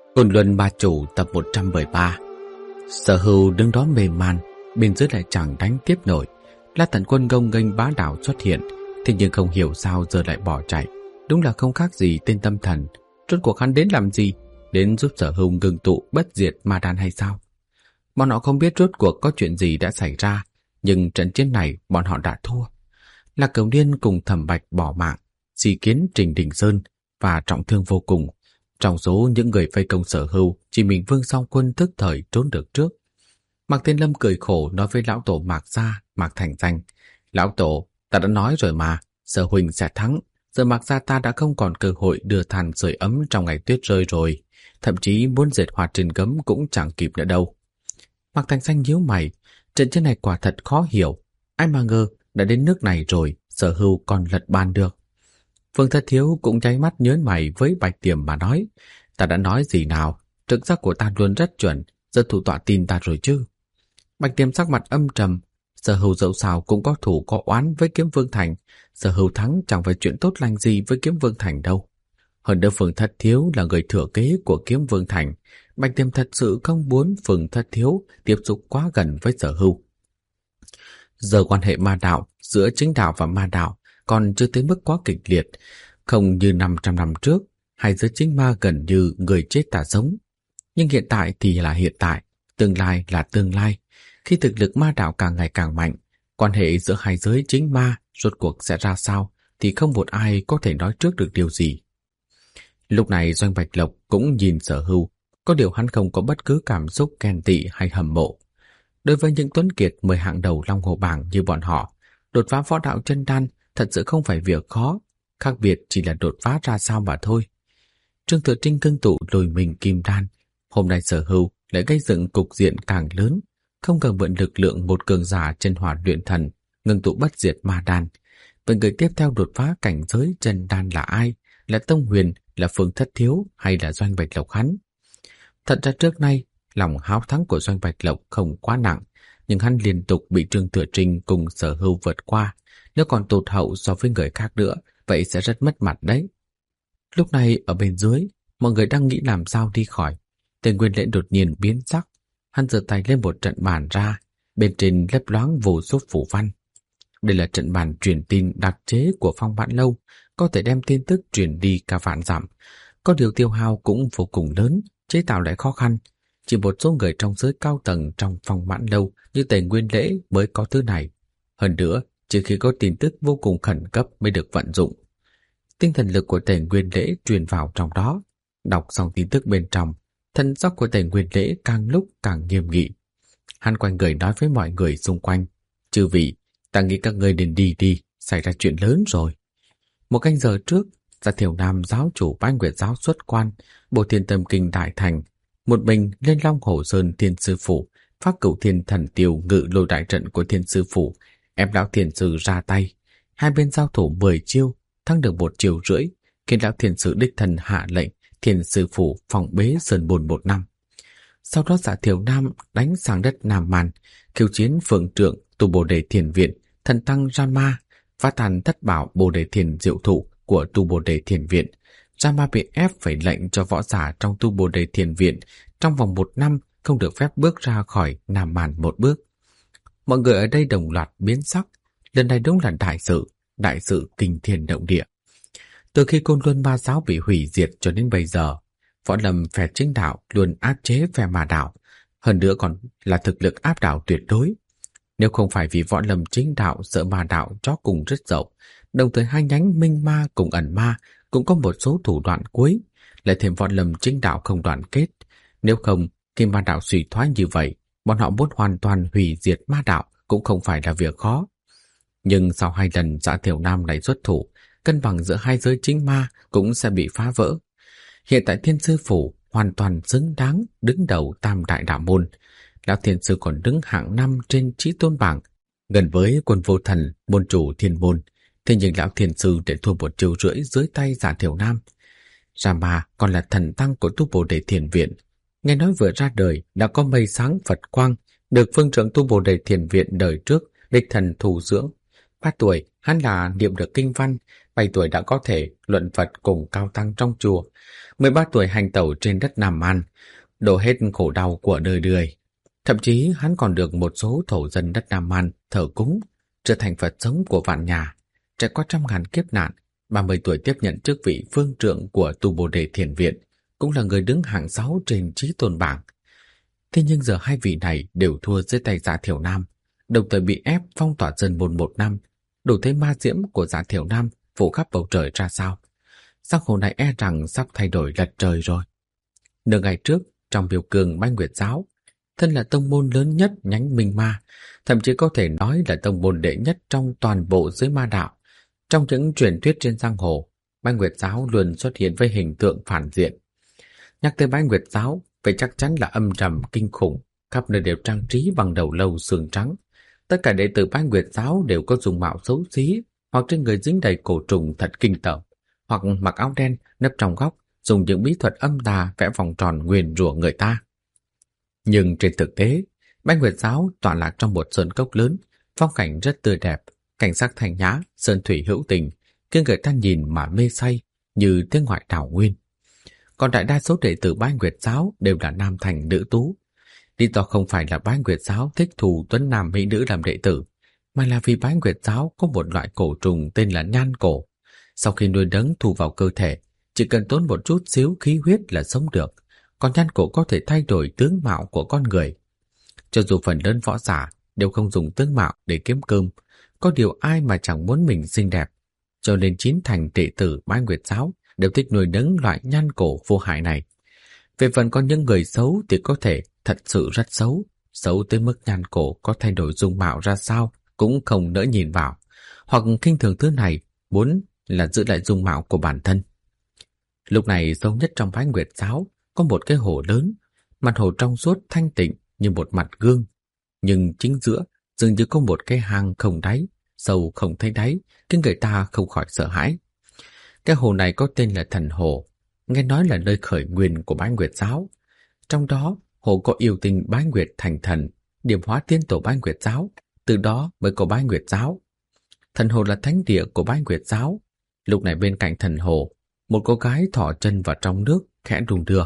Côn Luân Ba Chủ tập 113. Sở Hưu đứng đó mềm man, bên dưới lại chẳng đánh tiếp nổi. La Tận Quân gông nghênh bá đạo xuất hiện, thế nhưng không hiểu sao giờ lại bỏ chạy. Đúng là không khác gì tên tâm thần. Rốt cuộc hắn đến làm gì? Đến giúp Sở Hưu ngừng tụ bất diệt ma đan hay sao? Bọn họ không biết rốt cuộc có chuyện gì đã xảy ra, nhưng trận chiến này bọn họ đã thua. Lạc Cửu Niên cùng Thẩm Bạch bỏ mạng, Sĩ Kiến, Trình Đình Sơn và trọng thương vô cùng. Trong số những người vây công Sở Hưu, chỉ mình Vương Song Quân tức thời trốn được trước. Mạc Thiên Lâm cười khổ nói với lão tổ Mạc Gia, Mạc Thành Danh: "Lão tổ, ta đã nói rồi mà, Sở huynh sẽ thắng. Giờ Mạc Gia ta đã không còn cơ hội đưa than sưởi ấm trong ngày tuyết rơi rồi, thậm chí muốn dệt hoa trên gấm cũng chẳng kịp nữa đâu." Mạc Thành Danh nhíu mày, trận chiến này quả thật khó hiểu. Ai mà ngờ đã đến nước này rồi, Sở Hưu còn lật bàn được. Vương Thất Thiếu cũng nháy mắt nhớn mày với Bạch Tiềm mà nói: "Ta đã nói gì nào, trực giác của ta luôn rất chuẩn, giờ thủ tọa tin ta rồi chứ." Bạch Tiềm sắc mặt âm trầm: "Sở Hưu dẫu sao cũng có thủ có oán với Kiếm Vương Thành, Sở Hưu thắng chẳng phải chuyện tốt lành gì với Kiếm Vương Thành đâu. Hơn nữa Vương Thất Thiếu là người thừa kế của Kiếm Vương Thành, Bạch Tiềm thật sự không muốn Vương Thất Thiếu tiếp xúc quá gần với Sở Hưu. Giờ quan hệ ma đạo giữa chính đạo và ma đạo còn chưa tới mức quá kịch liệt, không như 500 năm trước, hai giới chính ma gần như người chết ta sống. Nhưng hiện tại thì là hiện tại, tương lai là tương lai. Khi thực lực ma đạo càng ngày càng mạnh, quan hệ giữa hai giới chính ma rốt cuộc sẽ ra sao thì không một ai có thể nói trước được điều gì." Lúc này Doanh Bạch Lộc cũng nhìn Sở Hưu, có điều hắn không có bất cứ cảm xúc ghen tị hay hâm mộ. Đối với những tuấn kiệt 10 hạng đầu Long Hồ Bảng như bọn họ, đột phá võ đạo chân đan thật sự không phải việc khó, khác biệt chỉ là đột phá ra sao mà thôi. Trương Thừa Trinh cưng tụ lùi mình kim đan, hôm nay Sở Hưu lại gây dựng cục diện càng lớn, không cần mượn lực lượng một cường giả chân hỏa luyện thần, ngưng tụ bất diệt ma đan. Vậy người tiếp theo đột phá cảnh giới chân đan là ai? Là Tông Huyền, là Phương Thất Thiếu hay là Doanh Bạch Lộc hắn? Thật ra trước nay, lòng háo thắng của Doanh Bạch Lộc không quá nặng, nhưng hắn liên tục bị Trương Thừa Trinh cùng Sở Hưu vượt qua. Nếu còn tụt hậu so với người khác nữa, vậy sẽ rất mất mặt đấy. Lúc này ở bên dưới, mọi người đang nghĩ làm sao đi khỏi. Tên Nguyên Lễ đột nhiên biến sắc, hắn giơ tay lên một trận bàn ra, bên trên lấp loáng vô số phù văn. Đây là trận bàn truyền tin đặc chế của Phong Vạn Lâu, có thể đem tin tức truyền đi cả vạn dặm. Có điều tiêu hao cũng vô cùng lớn, chế tạo lại khó khăn. Chỉ một số người trong giới cao tầng trong Phong Vạn Lâu như Tề Nguyên Lễ mới có thứ này. Hơn nữa, chỉ khi có tin tức vô cùng khẩn cấp mới được vận dụng. Tinh thần lực của Tề Nguyên Lễ truyền vào trong đó. Đọc xong tin tức bên trong, thân sắc của Tề Nguyên Lễ càng lúc càng nghiêm nghị. Hắn quay người nói với mọi người xung quanh: "Chư vị, ta nghĩ các ngươi nên đi đi, xảy ra chuyện lớn rồi." Một canh giờ trước, Gia Thiểu Nam giáo chủ Bái Nguyệt giáo xuất quan, Bồ Thiên Tâm Kinh đại thành, một mình lên Long Hồ Sơn Thiên Sư Phủ, phát Cửu Thiên Thần Tiêu ngự lôi đại trận của Thiên Sư Phủ, ép lão Thiên Sư ra tay. Hai bên giao thủ 10 chiêu, thắng được 1 chiêu rưỡi, khiến lão Thiên Sư đích thân hạ lệnh Thiên Sư Phủ phòng bế Sơn Bồn 1 năm. Sau đó Dạ Thiểu Nam đánh sang đất Nam Man, khiêu chiến Phượng Trượng tu Bồ Đề Thiền Viện, thần tăng Rama, phá tan thất bảo Bồ Đề Thiền Diệu Thụ của tu Bồ Đề Thiền Viện. Rama bị ép phải lệnh cho võ giả trong tu Bồ Đề Thiền Viện trong vòng 1 năm không được phép bước ra khỏi Nam Man 1 bước. Mọi người ở đây đồng loạt biến sắc, lần này đúng là đại sự kinh thiên động địa. Từ khi Côn Luân Ba giáo bị hủy diệt cho đến bây giờ, võ lâm phe chính đạo luôn áp chế phe ma đạo, hơn nữa còn là thực lực áp đảo tuyệt đối. Nếu không phải vì võ lâm chính đạo sợ ma đạo chó cùng rất rộng, đồng thời hai nhánh minh ma cùng ẩn ma cũng có một số thủ đoạn cuối, lại thêm võ lâm chính đạo không đoàn kết. Nếu không, khi ma đạo suy thoái như vậy, bọn họ muốn hoàn toàn hủy diệt ma đạo cũng không phải là việc khó. Nhưng sau 2 lần Dạ Thiểu Nam lại xuất thủ, cân bằng giữa hai giới chính ma cũng sẽ bị phá vỡ. Hiện tại Thiên Sư Phủ hoàn toàn xứng đáng đứng đầu Tam Đại Đạo Môn. Lão Thiên Sư còn đứng hạng 5 trên Chí Tôn bảng, gần với Quân Vô Thần, môn chủ Thiên Môn. Thế nhưng Lão Thiên Sư để thua 1 chiêu rưỡi dưới tay Dạ Thiểu Nam. Rama còn là thần tăng của tu Bồ Đề Thiền Viện. Nghe nói vừa ra đời đã có mây sáng Phật quang, được phương trưởng tu Bồ Đề Thiền Viện đời trước đích thần thủ dưỡng. 3 tuổi, hắn là niệm được kinh văn, 7 tuổi đã có thể luận Phật cùng cao tăng trong chùa, 13 tuổi hành tẩu trên đất Nam An, đổ hết khổ đau của đời người. Thậm chí hắn còn được một số thổ dân đất Nam An thờ cúng, trở thành Phật sống của vạn nhà. Trải qua trăm ngàn kiếp nạn, 30 tuổi tiếp nhận chức vị phương trượng của Tu Bồ Đề Thiền Viện, cũng là người đứng hạng 6 trên trí tôn bảng. Thế nhưng giờ hai vị này đều thua dưới tay Dạ Thiểu Nam, đồng thời bị ép phong tỏa dân môn 1 năm. Đủ thấy ma diễm của Dạ Thiểu Nam phủ khắp bầu trời ra sao. Giang hồ này e rằng sắp thay đổi lật trời rồi. Nửa ngày trước, trong biểu cường Bái Nguyệt Giáo, thân là tông môn lớn nhất nhánh Minh Ma, thậm chí có thể nói là tông môn đệ nhất trong toàn bộ giới ma đạo. Trong những truyền thuyết trên giang hồ, Bái Nguyệt Giáo luôn xuất hiện với hình tượng phản diện. Nhắc tới Bái Nguyệt Giáo, vậy chắc chắn là âm trầm kinh khủng, khắp nơi đều trang trí bằng đầu lâu xương trắng. Tất cả đệ tử Bái Nguyệt Giáo đều có dung mạo xấu xí, hoặc trên người dính đầy cổ trùng thật kinh tởm, hoặc mặc áo đen nấp trong góc, dùng những bí thuật âm tà vẽ vòng tròn nguyền rủa người ta. Nhưng trên thực tế, Bái Nguyệt Giáo tọa lạc trong một sơn cốc lớn, phong cảnh rất tươi đẹp, cảnh sắc thanh nhã, sơn thủy hữu tình, khiến người ta nhìn mà mê say như tiếng ngoại đảo nguyên. Còn đại đa số đệ tử Bái Nguyệt Giáo đều là nam thành nữ tú. Lý do không phải là Bái Nguyệt Giáo thích thù tuấn nam mỹ nữ làm đệ tử, mà là vì Bái Nguyệt Giáo có một loại cổ trùng tên là nhan cổ. Sau khi nuôi nấng thu vào cơ thể, chỉ cần tốn một chút xíu khí huyết là sống được, còn nhan cổ có thể thay đổi tướng mạo của con người. Cho dù phần lớn võ giả đều không dùng tướng mạo để kiếm cơm, có điều ai mà chẳng muốn mình xinh đẹp, cho nên 9 thành đệ tử Bái Nguyệt Giáo đều thích nuôi nấng loại nhan cổ vô hại này. Về phần có những người xấu thì có thể thật sự rất xấu, xấu tới mức nhan cổ có thay đổi dung mạo ra sao cũng không nỡ nhìn vào, hoặc khinh thường thứ này, muốn là giữ lại dung mạo của bản thân. Lúc này sâu nhất trong Bái Nguyệt Giáo có một cái hồ lớn, mặt hồ trong suốt thanh tịnh như một mặt gương, nhưng chính giữa dường như có một cái hang không đáy, sâu không thấy đáy, khiến người ta không khỏi sợ hãi. Cái hồ này có tên là Thần Hồ, nghe nói là nơi khởi nguyên của Bái Nguyệt Giáo. Trong đó, hồ có yêu tinh Bái Nguyệt thành thần, điểm hóa tiên tổ Bái Nguyệt Giáo, từ đó mới có Bái Nguyệt Giáo. Thần Hồ là thánh địa của Bái Nguyệt Giáo. Lúc này bên cạnh thần hồ, một cô gái thỏ chân vào trong nước, khẽ đung đưa.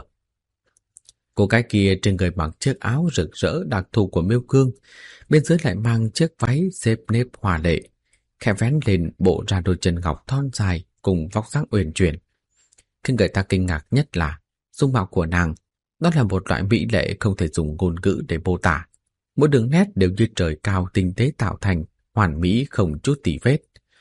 Cô gái kia trên người mặc chiếc áo rực rỡ đặc thù của Miêu Cương, bên dưới lại mang chiếc váy xếp nếp hòa lệ, khẽ vén lên bộ ra đôi chân ngọc thon dài cùng vóc dáng uyển chuyển. Khiến người ta kinh ngạc nhất là dung mạo của nàng, đó là một loại mỹ lệ không thể dùng ngôn ngữ để mô tả. Mỗi đường nét đều như trời cao tinh tế tạo thành, hoàn mỹ không chút tì vết.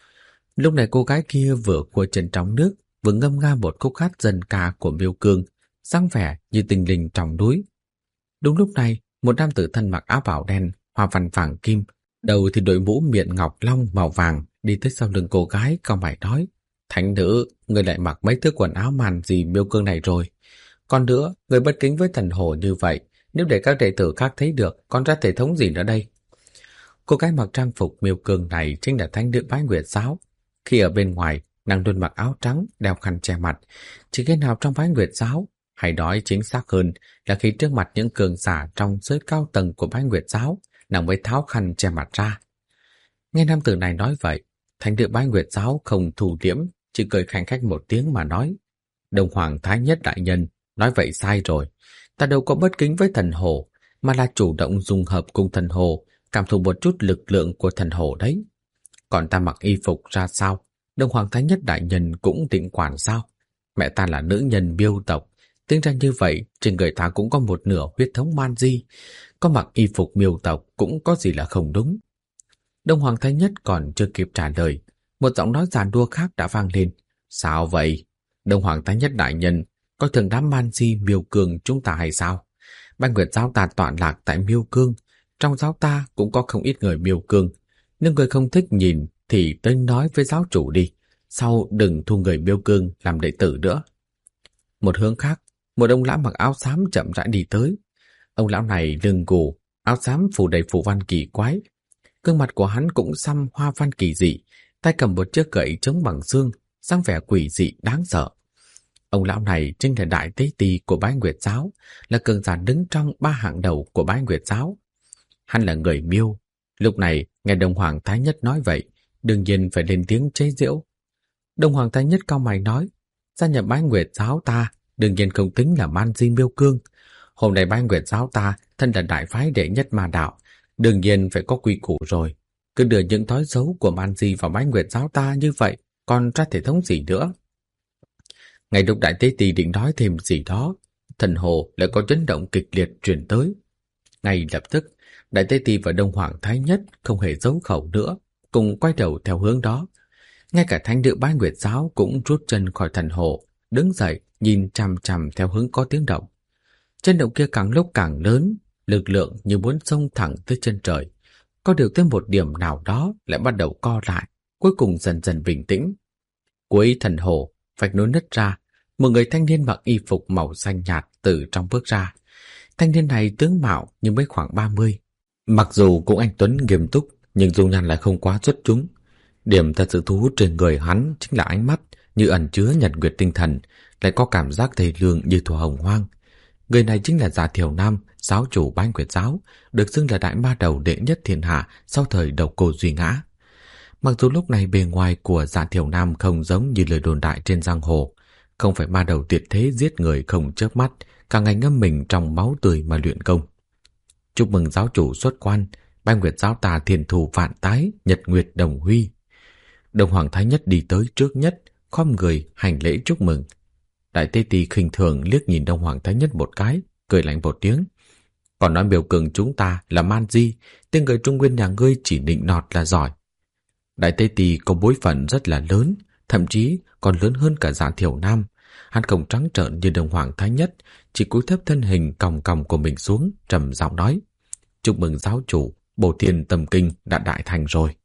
Lúc này cô gái kia vừa cua chân trong nước, vừa ngâm nga một khúc hát dân ca của Miêu Cương, dáng vẻ như tinh linh trong núi. Đúng lúc này, một nam tử thân mặc áo bào đen, hoa văn vàng kim, đầu thì đội mũ miện ngọc long màu vàng, đi tới sau lưng cô gái, cau mày nói: "Thánh nữ, người lại mặc mấy thứ quần áo màn gì Miêu Cương này rồi? Còn nữa, người bất kính với thần hồ như vậy, nếu để các đệ tử khác thấy được, còn ra thể thống gì nữa đây?" Cô gái mặc trang phục Miêu Cương này chính là thánh nữ Bái Nguyệt Giáo. Khi ở bên ngoài, nàng luôn mặc áo trắng, đeo khăn che mặt. Chỉ khi nào trong Bái Nguyệt Giáo, hay nói chính xác hơn là khi trước mặt những cường giả trong giới cao tầng của Bái Nguyệt Giáo, nàng mới tháo khăn che mặt ra. Nghe nam tử này nói vậy, thánh nữ Bái Nguyệt Giáo không thủ liễm, chỉ cười khanh khách một tiếng mà nói: "Đông Hoàng Thái Nhất đại nhân, nói vậy sai rồi. Ta đâu có bất kính với thần hồ, mà là chủ động dùng hợp cùng thần hồ, cảm thụ một chút lực lượng của thần hồ đấy. Còn ta mặc y phục ra sao, Đông Hoàng Thái Nhất đại nhân cũng định quản sao? Mẹ ta là nữ nhân Miêu tộc, tính ra như vậy trên người ta cũng có một nửa huyết thống man di, có mặc y phục Miêu tộc cũng có gì là không đúng." Đông Hoàng Thái Nhất còn chưa kịp trả lời, một giọng nói giàn đua khác đã vang lên: "Sao vậy? Đông Hoàng Thái Nhất đại nhân coi thường đám man di Miêu Cương chúng ta hay sao? Bái Nguyệt Giáo ta tọa lạc tại Miêu Cương, trong giáo ta cũng có không ít người Miêu Cương. Nếu người không thích nhìn thì tới nói với giáo chủ đi, sau đừng thu người Miêu Cương làm đệ tử nữa." Một hướng khác, một ông lão mặc áo xám chậm rãi đi tới. Ông lão này lưng gù, áo xám phủ đầy phù văn kỳ quái. Gương mặt của hắn cũng xăm hoa văn kỳ dị, tay cầm một chiếc gậy chống bằng xương, dáng vẻ quỷ dị đáng sợ. Ông lão này chính là đại tế ti của Bái Nguyệt Giáo, là cường giả đứng trong 3 hạng đầu của Bái Nguyệt Giáo. Hắn là người Miêu. Lúc này nghe Đông Hoàng Thái Nhất nói vậy, đương nhiên phải lên tiếng chế giễu. Đông Hoàng Thái Nhất cau mày nói, gia nhập Bái Nguyệt giáo ta đương nhiên không tính là man di miêu cương. Hôm nay Bái Nguyệt giáo ta thân là đại phái đệ nhất ma đạo, đương nhiên phải có quy củ rồi. Cứ đưa những thói xấu của man di vào Bái Nguyệt giáo ta như vậy, còn ra thể thống gì nữa? Ngày lúc Đại Tế Tỳ định nói thêm gì đó, thần hồ lại có chấn động kịch liệt truyền tới. Ngay lập tức, Đại Tế Tỳ và Đông Hoàng Thái Nhất không hề giấu khẩu nữa, cùng quay đầu theo hướng đó. Ngay cả thánh nữ Bái Nguyệt giáo cũng rút chân khỏi thần hồ, đứng dậy nhìn chằm chằm theo hướng có tiếng động. Chấn động kia càng lúc càng lớn, lực lượng như muốn xông thẳng tới chân trời. Có được tới một điểm nào đó lại bắt đầu co lại, cuối cùng dần dần bình tĩnh. Cuối thần hồ, vạch núi nứt ra, một người thanh niên mặc y phục màu xanh nhạt từ trong bước ra. Thanh niên này tướng mạo nhưng mới khoảng 30. Mặc dù cũng anh tuấn nghiêm túc, nhưng dung nhan lại không quá xuất chúng. Điểm thật sự thu hút trên người hắn chính là ánh mắt như ẩn chứa nhật nguyệt tinh thần, lại có cảm giác thê lương như thuở hồng hoang. Người này chính là Dạ Thiểu Nam, giáo chủ Bái Nguyệt giáo, được xưng là đại ma đầu đệ nhất thiên hạ sau thời Độc Cô Duy Ngã. Mặc dù lúc này bề ngoài của Dạ Thiểu Nam không giống như lời đồn đại trên giang hồ, không phải ma đầu tuyệt thế giết người không chớp mắt, cả ngày ngâm mình trong máu tươi mà luyện công. Chúc mừng giáo chủ xuất quan, Bái Nguyệt giáo ta thiên thù vạn tái, nhật nguyệt đồng huy. Đông Hoàng Thái Nhất đi tới trước nhất, khom người hành lễ chúc mừng. Đại Tế Tỳ khinh thường liếc nhìn Đông Hoàng Thái Nhất một cái, cười lạnh một tiếng. Còn nói biểu cường chúng ta là man di, tên người Trung Nguyên nhà ngươi chỉ nịnh nọt là giỏi. Đại Tế Tỳ có bối phận rất là lớn, thậm chí còn lớn hơn cả Dạ Thiểu Nam. Hắn không trắng trợn như Đông Hoàng Thái Nhất, chỉ cúi thấp thân hình còng còng của mình xuống, trầm giọng nói: chúc mừng giáo chủ, Bổ Thiên Tâm Kinh đã đại thành rồi.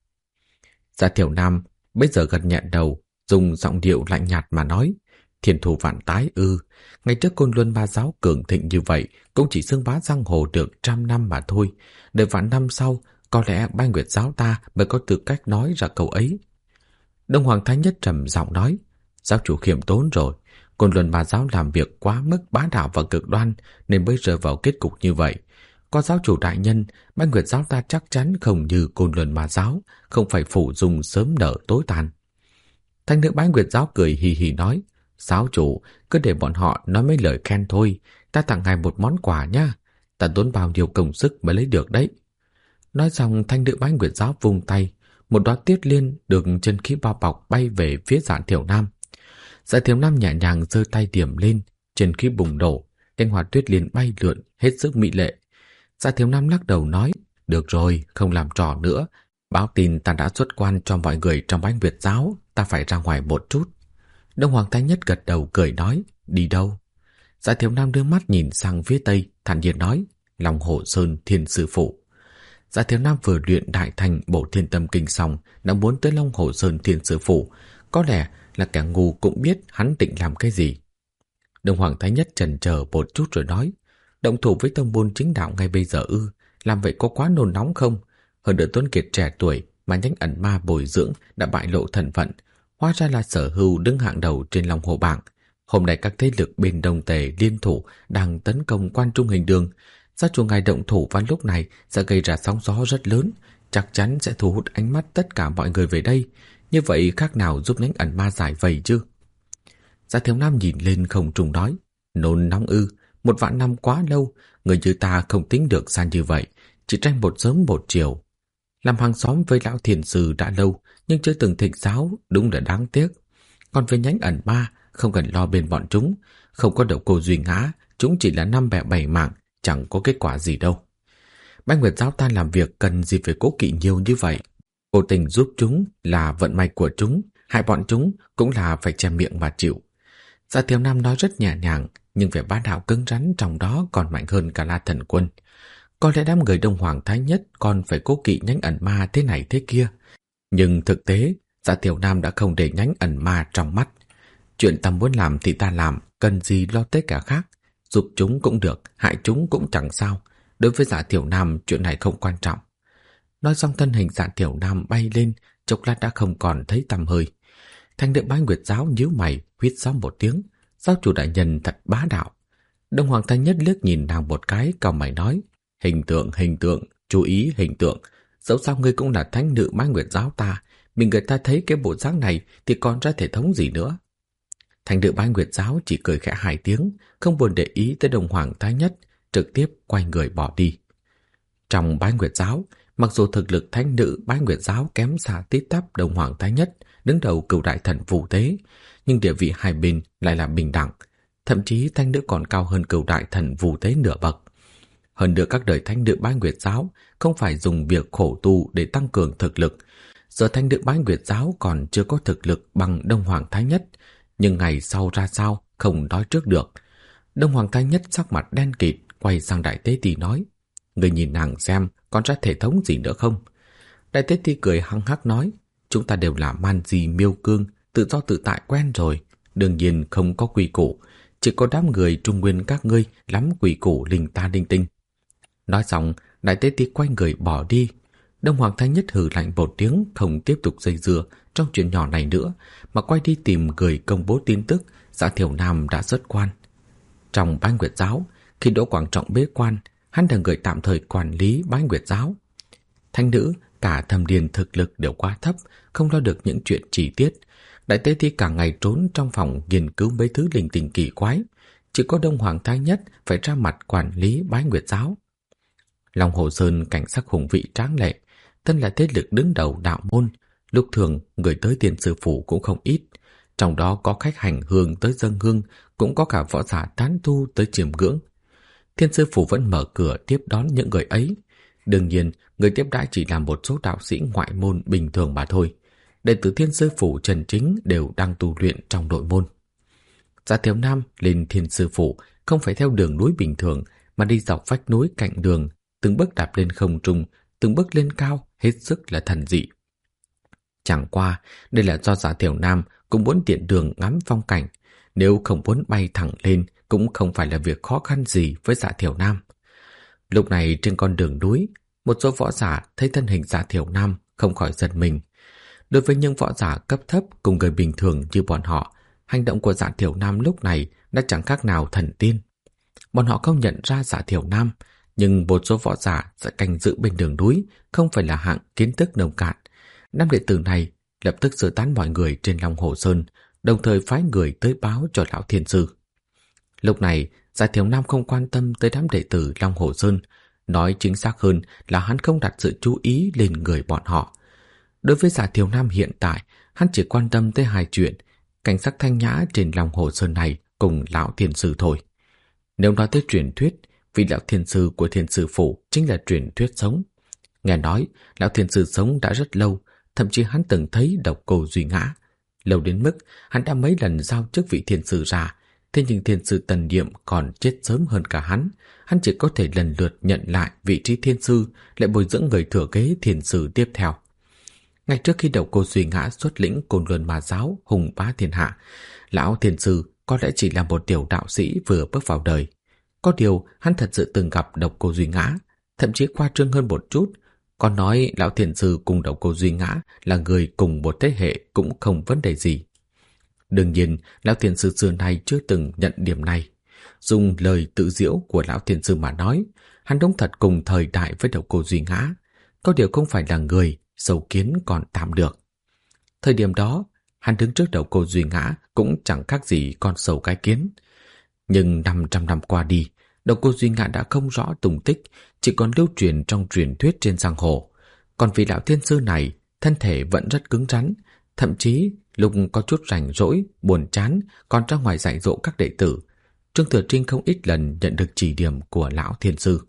Dạ Thiểu Nam bây giờ gật nhẹ đầu, dùng giọng điệu lạnh nhạt mà nói: thiên thủ vạn tái ư? Ngày trước Côn Luân Ma giáo cường thịnh như vậy cũng chỉ xưng bá giang hồ được 100 năm mà thôi. Đợi vạn năm sau, có lẽ Bái Nguyệt giáo ta mới có tư cách nói ra câu ấy. Đông Hoàng Thái Nhất trầm giọng nói: giáo chủ khiêm tốn rồi. Côn Luân Ma giáo làm việc quá mức bá đạo và cực đoan nên mới rơi vào kết cục như vậy. Có giáo chủ đại nhân, Bái Nguyệt giáo ta chắc chắn không như Côn Luân Ma giáo, không phải phủ dung sớm nở tối tàn. Thanh nữ Bái Nguyệt giáo cười hì hì nói: giáo chủ, cứ để bọn họ nói mấy lời khen thôi, ta tặng ngài một món quà nhá. Ta tốn bao nhiêu công sức mới lấy được đấy. Nói xong, thanh nữ Bái Nguyệt giáo vung tay, một đóa tiết liên được chân khí bao bọc bay về phía Dạ Thiểu Nam. Dạ Thiểu Nam nhẹ nhàng giơ tay điểm lên, chân khí bùng nổ, cánh hoa tuyết liên bay lượn hết sức mỹ lệ. Dạ Thiểu Nam lắc đầu nói: được rồi, không làm trò nữa. Báo tin ta đã xuất quan cho mọi người trong Bái Nguyệt giáo, ta phải ra ngoài một chút. Đông Hoàng Thái Nhất gật đầu cười nói: đi đâu? Dạ Thiểu Nam đưa mắt nhìn sang phía tây, thản nhiên nói: Long Hồ Sơn Thiên Sư Phụ. Dạ Thiểu Nam vừa luyện đại thành Bổ Thiên Tâm Kinh xong, đã muốn tới Long Hồ Sơn Thiên Sư Phụ. Có lẽ là kẻ ngu cũng biết hắn định làm cái gì. Đông Hoàng Thái Nhất chần chờ một chút rồi nói: động thủ với tông môn chính đạo ngay bây giờ ư? Làm vậy có quá nôn nóng không? Hơn nữa Tuấn Kiệt trẻ tuổi mà nhánh ẩn ma bồi dưỡng đã bại lộ thân phận, hóa ra là Sở Hưu đứng hạng đầu trên Long Hồ bảng. Hôm nay các thế lực bên Đông Tề liên thủ đang tấn công Quan Trung Hình Đường. Gia chủ ngài động thủ vào lúc này sẽ gây ra sóng gió rất lớn, chắc chắn sẽ thu hút ánh mắt tất cả mọi người về đây. Như vậy khác nào giúp nhánh ẩn ma giải vây chứ? Dạ Thiểu Nam nhìn lên không trung nói: nôn nóng ư? 1 vạn năm quá lâu, người như ta không tính được xa như vậy, chỉ tranh một sớm một chiều. Làm hàng xóm với lão thiền sư đã lâu, nhưng chưa từng thịnh giáo, đúng là đáng tiếc. Còn với nhánh ẩn ma, không cần lo bên bọn chúng, không có Độc Cô Duy Ngã, chúng chỉ là 5 bẹ 7 mạng, chẳng có kết quả gì đâu. Bái Nguyệt giáo ta làm việc cần gì phải cố kỵ nhiều như vậy. Cố tình giúp chúng là vận may của chúng, hại bọn chúng cũng là phải che miệng mà chịu. Dạ Thiểu Nam nói rất nhẹ nhàng, nhưng vẻ bá đạo cứng rắn trong đó còn mạnh hơn cả La Thần Quân. Có lẽ đám người Đông Hoàng Thái Nhất còn phải cố kỵ nhánh ẩn ma thế này thế kia. Nhưng thực tế, Dạ Thiểu Nam đã không để nhánh ẩn ma trong mắt. Chuyện ta muốn làm thì ta làm, cần gì lo tới cả khác. Giúp chúng cũng được, hại chúng cũng chẳng sao. Đối với Dạ Thiểu Nam, chuyện này không quan trọng. Nói xong thân hình Dạ Thiểu Nam bay lên, chốc lát đã không còn thấy tăm hơi. Thanh nữ Bái Nguyệt giáo nhíu mày, huýt sáo một tiếng: giáo chủ đại nhân thật bá đạo. Đông Hoàng Thái Nhất liếc nhìn nàng một cái, cau mày nói: hình tượng, chú ý hình tượng. Dẫu sao ngươi cũng là thánh nữ Bái Nguyệt giáo ta, Mình người ta thấy cái bộ dáng này thì còn ra thể thống gì nữa. Thành nữ Bái Nguyệt giáo chỉ cười khẽ 2 tiếng, không buồn để ý tới Đông Hoàng Thái Nhất, trực tiếp quay người bỏ đi. Trong Bái Nguyệt giáo, mặc dù thực lực thánh nữ Bái Nguyệt giáo kém xa tít tắp Đông Hoàng Thái Nhất, đứng đầu Cửu Đại Thần Vũ Tế, nhưng địa vị hai bên lại là bình đẳng, thậm chí thánh nữ còn cao hơn Cửu Đại Thần Vũ Tế nửa bậc. Hơn nữa các đời thánh nữ Bái Nguyệt giáo không phải dùng việc khổ tu để tăng cường thực lực. Giờ thánh nữ Bái Nguyệt giáo còn chưa có thực lực bằng Đông Hoàng Thái Nhất, nhưng ngày sau ra sao không nói trước được. Đông Hoàng Thái Nhất sắc mặt đen kịt, quay sang Đại Tế Ti nói: "Người nhìn nàng xem còn ra thể thống gì nữa không?" Đại Tế Ti cười hăng hắc nói: "Chúng ta đều là man di miêu cương, tự do tự tại quen rồi, đương nhiên không có quy củ, chỉ có đám người Trung Nguyên các ngươi lắm quy củ linh ta linh tinh." Nói xong, Đại Tế Ti quay người bỏ đi. Đông Hoàng Thái Nhất hừ lạnh một tiếng, không tiếp tục dây dưa trong chuyện nhỏ này nữa, mà quay đi tìm người công bố tin tức Dạ Thiểu Nam đã xuất quan. Trong Bái Nguyệt giáo, khi Đỗ Quảng Trọng bế quan, hắn là người tạm thời quản lý Bái Nguyệt giáo. Thánh nữ cả thâm điền thực lực đều quá thấp, không lo được những chuyện chi tiết. Đại Tế Ti cả ngày trốn trong phòng nghiên cứu mấy thứ linh tinh kỳ quái, chỉ có Đông Hoàng Thái Nhất phải ra mặt quản lý Bái Nguyệt giáo. Long Hồ Sơn cảnh sắc hùng vị tráng lệ, thân là thế lực đứng đầu đạo môn, lúc thường người tới Thiên Sư Phủ cũng không ít, trong đó có khách hành hương tới dâng hương, cũng có cả võ giả tán tu tới chiêm ngưỡng. Thiên Sư Phủ vẫn mở cửa tiếp đón những người ấy. Đương nhiên, người tiếp đãi chỉ là một số đạo sĩ ngoại môn bình thường mà thôi. Đệ tử Thiên Sư Phủ chân chính đều đang tu luyện trong nội môn. Dạ Thiểu Nam lên Thiên Sư Phủ không phải theo đường núi bình thường, mà đi dọc vách núi cạnh đường, từng bước đạp lên không trung, từng bước lên cao, hết sức là thần dị. Chẳng qua, đây là do Dạ Thiểu Nam cũng muốn tiện đường ngắm phong cảnh, nếu không muốn bay thẳng lên cũng không phải là việc khó khăn gì với Dạ Thiểu Nam. Lúc này trên con đường núi, một số võ giả thấy thân hình Dạ Thiểu Nam không khỏi giật mình. Đối với những võ giả cấp thấp cùng người bình thường như bọn họ, hành động của Dạ Thiểu Nam lúc này đã chẳng khác nào thần tiên. Bọn họ không nhận ra Dạ Thiểu Nam, nhưng một số võ giả sẽ canh giữ bên đường núi không phải là hạng kiến thức nông cạn. Năm đệ tử này lập tức sơ tán mọi người trên Long Hồ Sơn, đồng thời phái người tới báo cho lão Thiên Sư. Lúc này, Dạ Thiểu Nam không quan tâm tới đám đệ tử Long Hồ Sơn, nói chính xác hơn là hắn không đặt sự chú ý lên người bọn họ. Đối với Dạ Thiểu Nam hiện tại, hắn chỉ quan tâm tới 2 chuyện: cảnh sắc thanh nhã trên Long Hồ Sơn này cùng lão Thiên Sư thôi. Nếu nói tới truyền thuyết, vị lão Thiên Sư của Thiên Sư Phủ chính là truyền thuyết sống. Nghe nói, lão Thiên Sư sống đã rất lâu, thậm chí hắn từng thấy Độc Cô Duy Ngã. Lâu đến mức hắn đã mấy lần giao chức vị Thiên Sư ra, thế nhưng Thiên Sư Tần Niệm còn chết sớm hơn cả hắn chỉ có thể lần lượt nhận lại vị trí Thiên Sư, lại bồi dưỡng người thừa kế Thiên Sư tiếp theo. Ngay trước khi Độc Cô Duy Ngã xuất lĩnh Côn Luân Ma giáo hùng bá thiên hạ, lão Thiên Sư có lẽ chỉ là một tiểu đạo sĩ vừa bước vào đời. Có điều hắn thật sự từng gặp Độc Cô Duy Ngã, thậm chí khoa trương hơn một chút, còn nói lão Thiên Sư cùng Độc Cô Duy Ngã là người cùng một thế hệ cũng không vấn đề gì. Đương nhiên, lão Thiên Sư xưa nay chưa từng nhận điểm này. Dùng lời tự giễu của lão Thiên Sư mà nói, hắn đúng thật cùng thời đại với Độc Cô Duy Ngã, có điều không phải là người, sâu kiến còn tạm được. Thời điểm đó, hắn đứng trước Độc Cô Duy Ngã cũng chẳng khác gì con sâu cái kiến. Nhưng 500 năm qua đi, Độc Cô Duy Ngã đã không rõ tung tích, chỉ còn lưu truyền trong truyền thuyết trên giang hồ. Còn vị lão Thiên Sư này, thân thể vẫn rất cứng rắn, thậm chí lúc có chút rảnh rỗi, buồn chán còn ra ngoài dạy dỗ các đệ tử. Trương Thừa Trinh không ít lần nhận được chỉ điểm của lão Thiên Sư.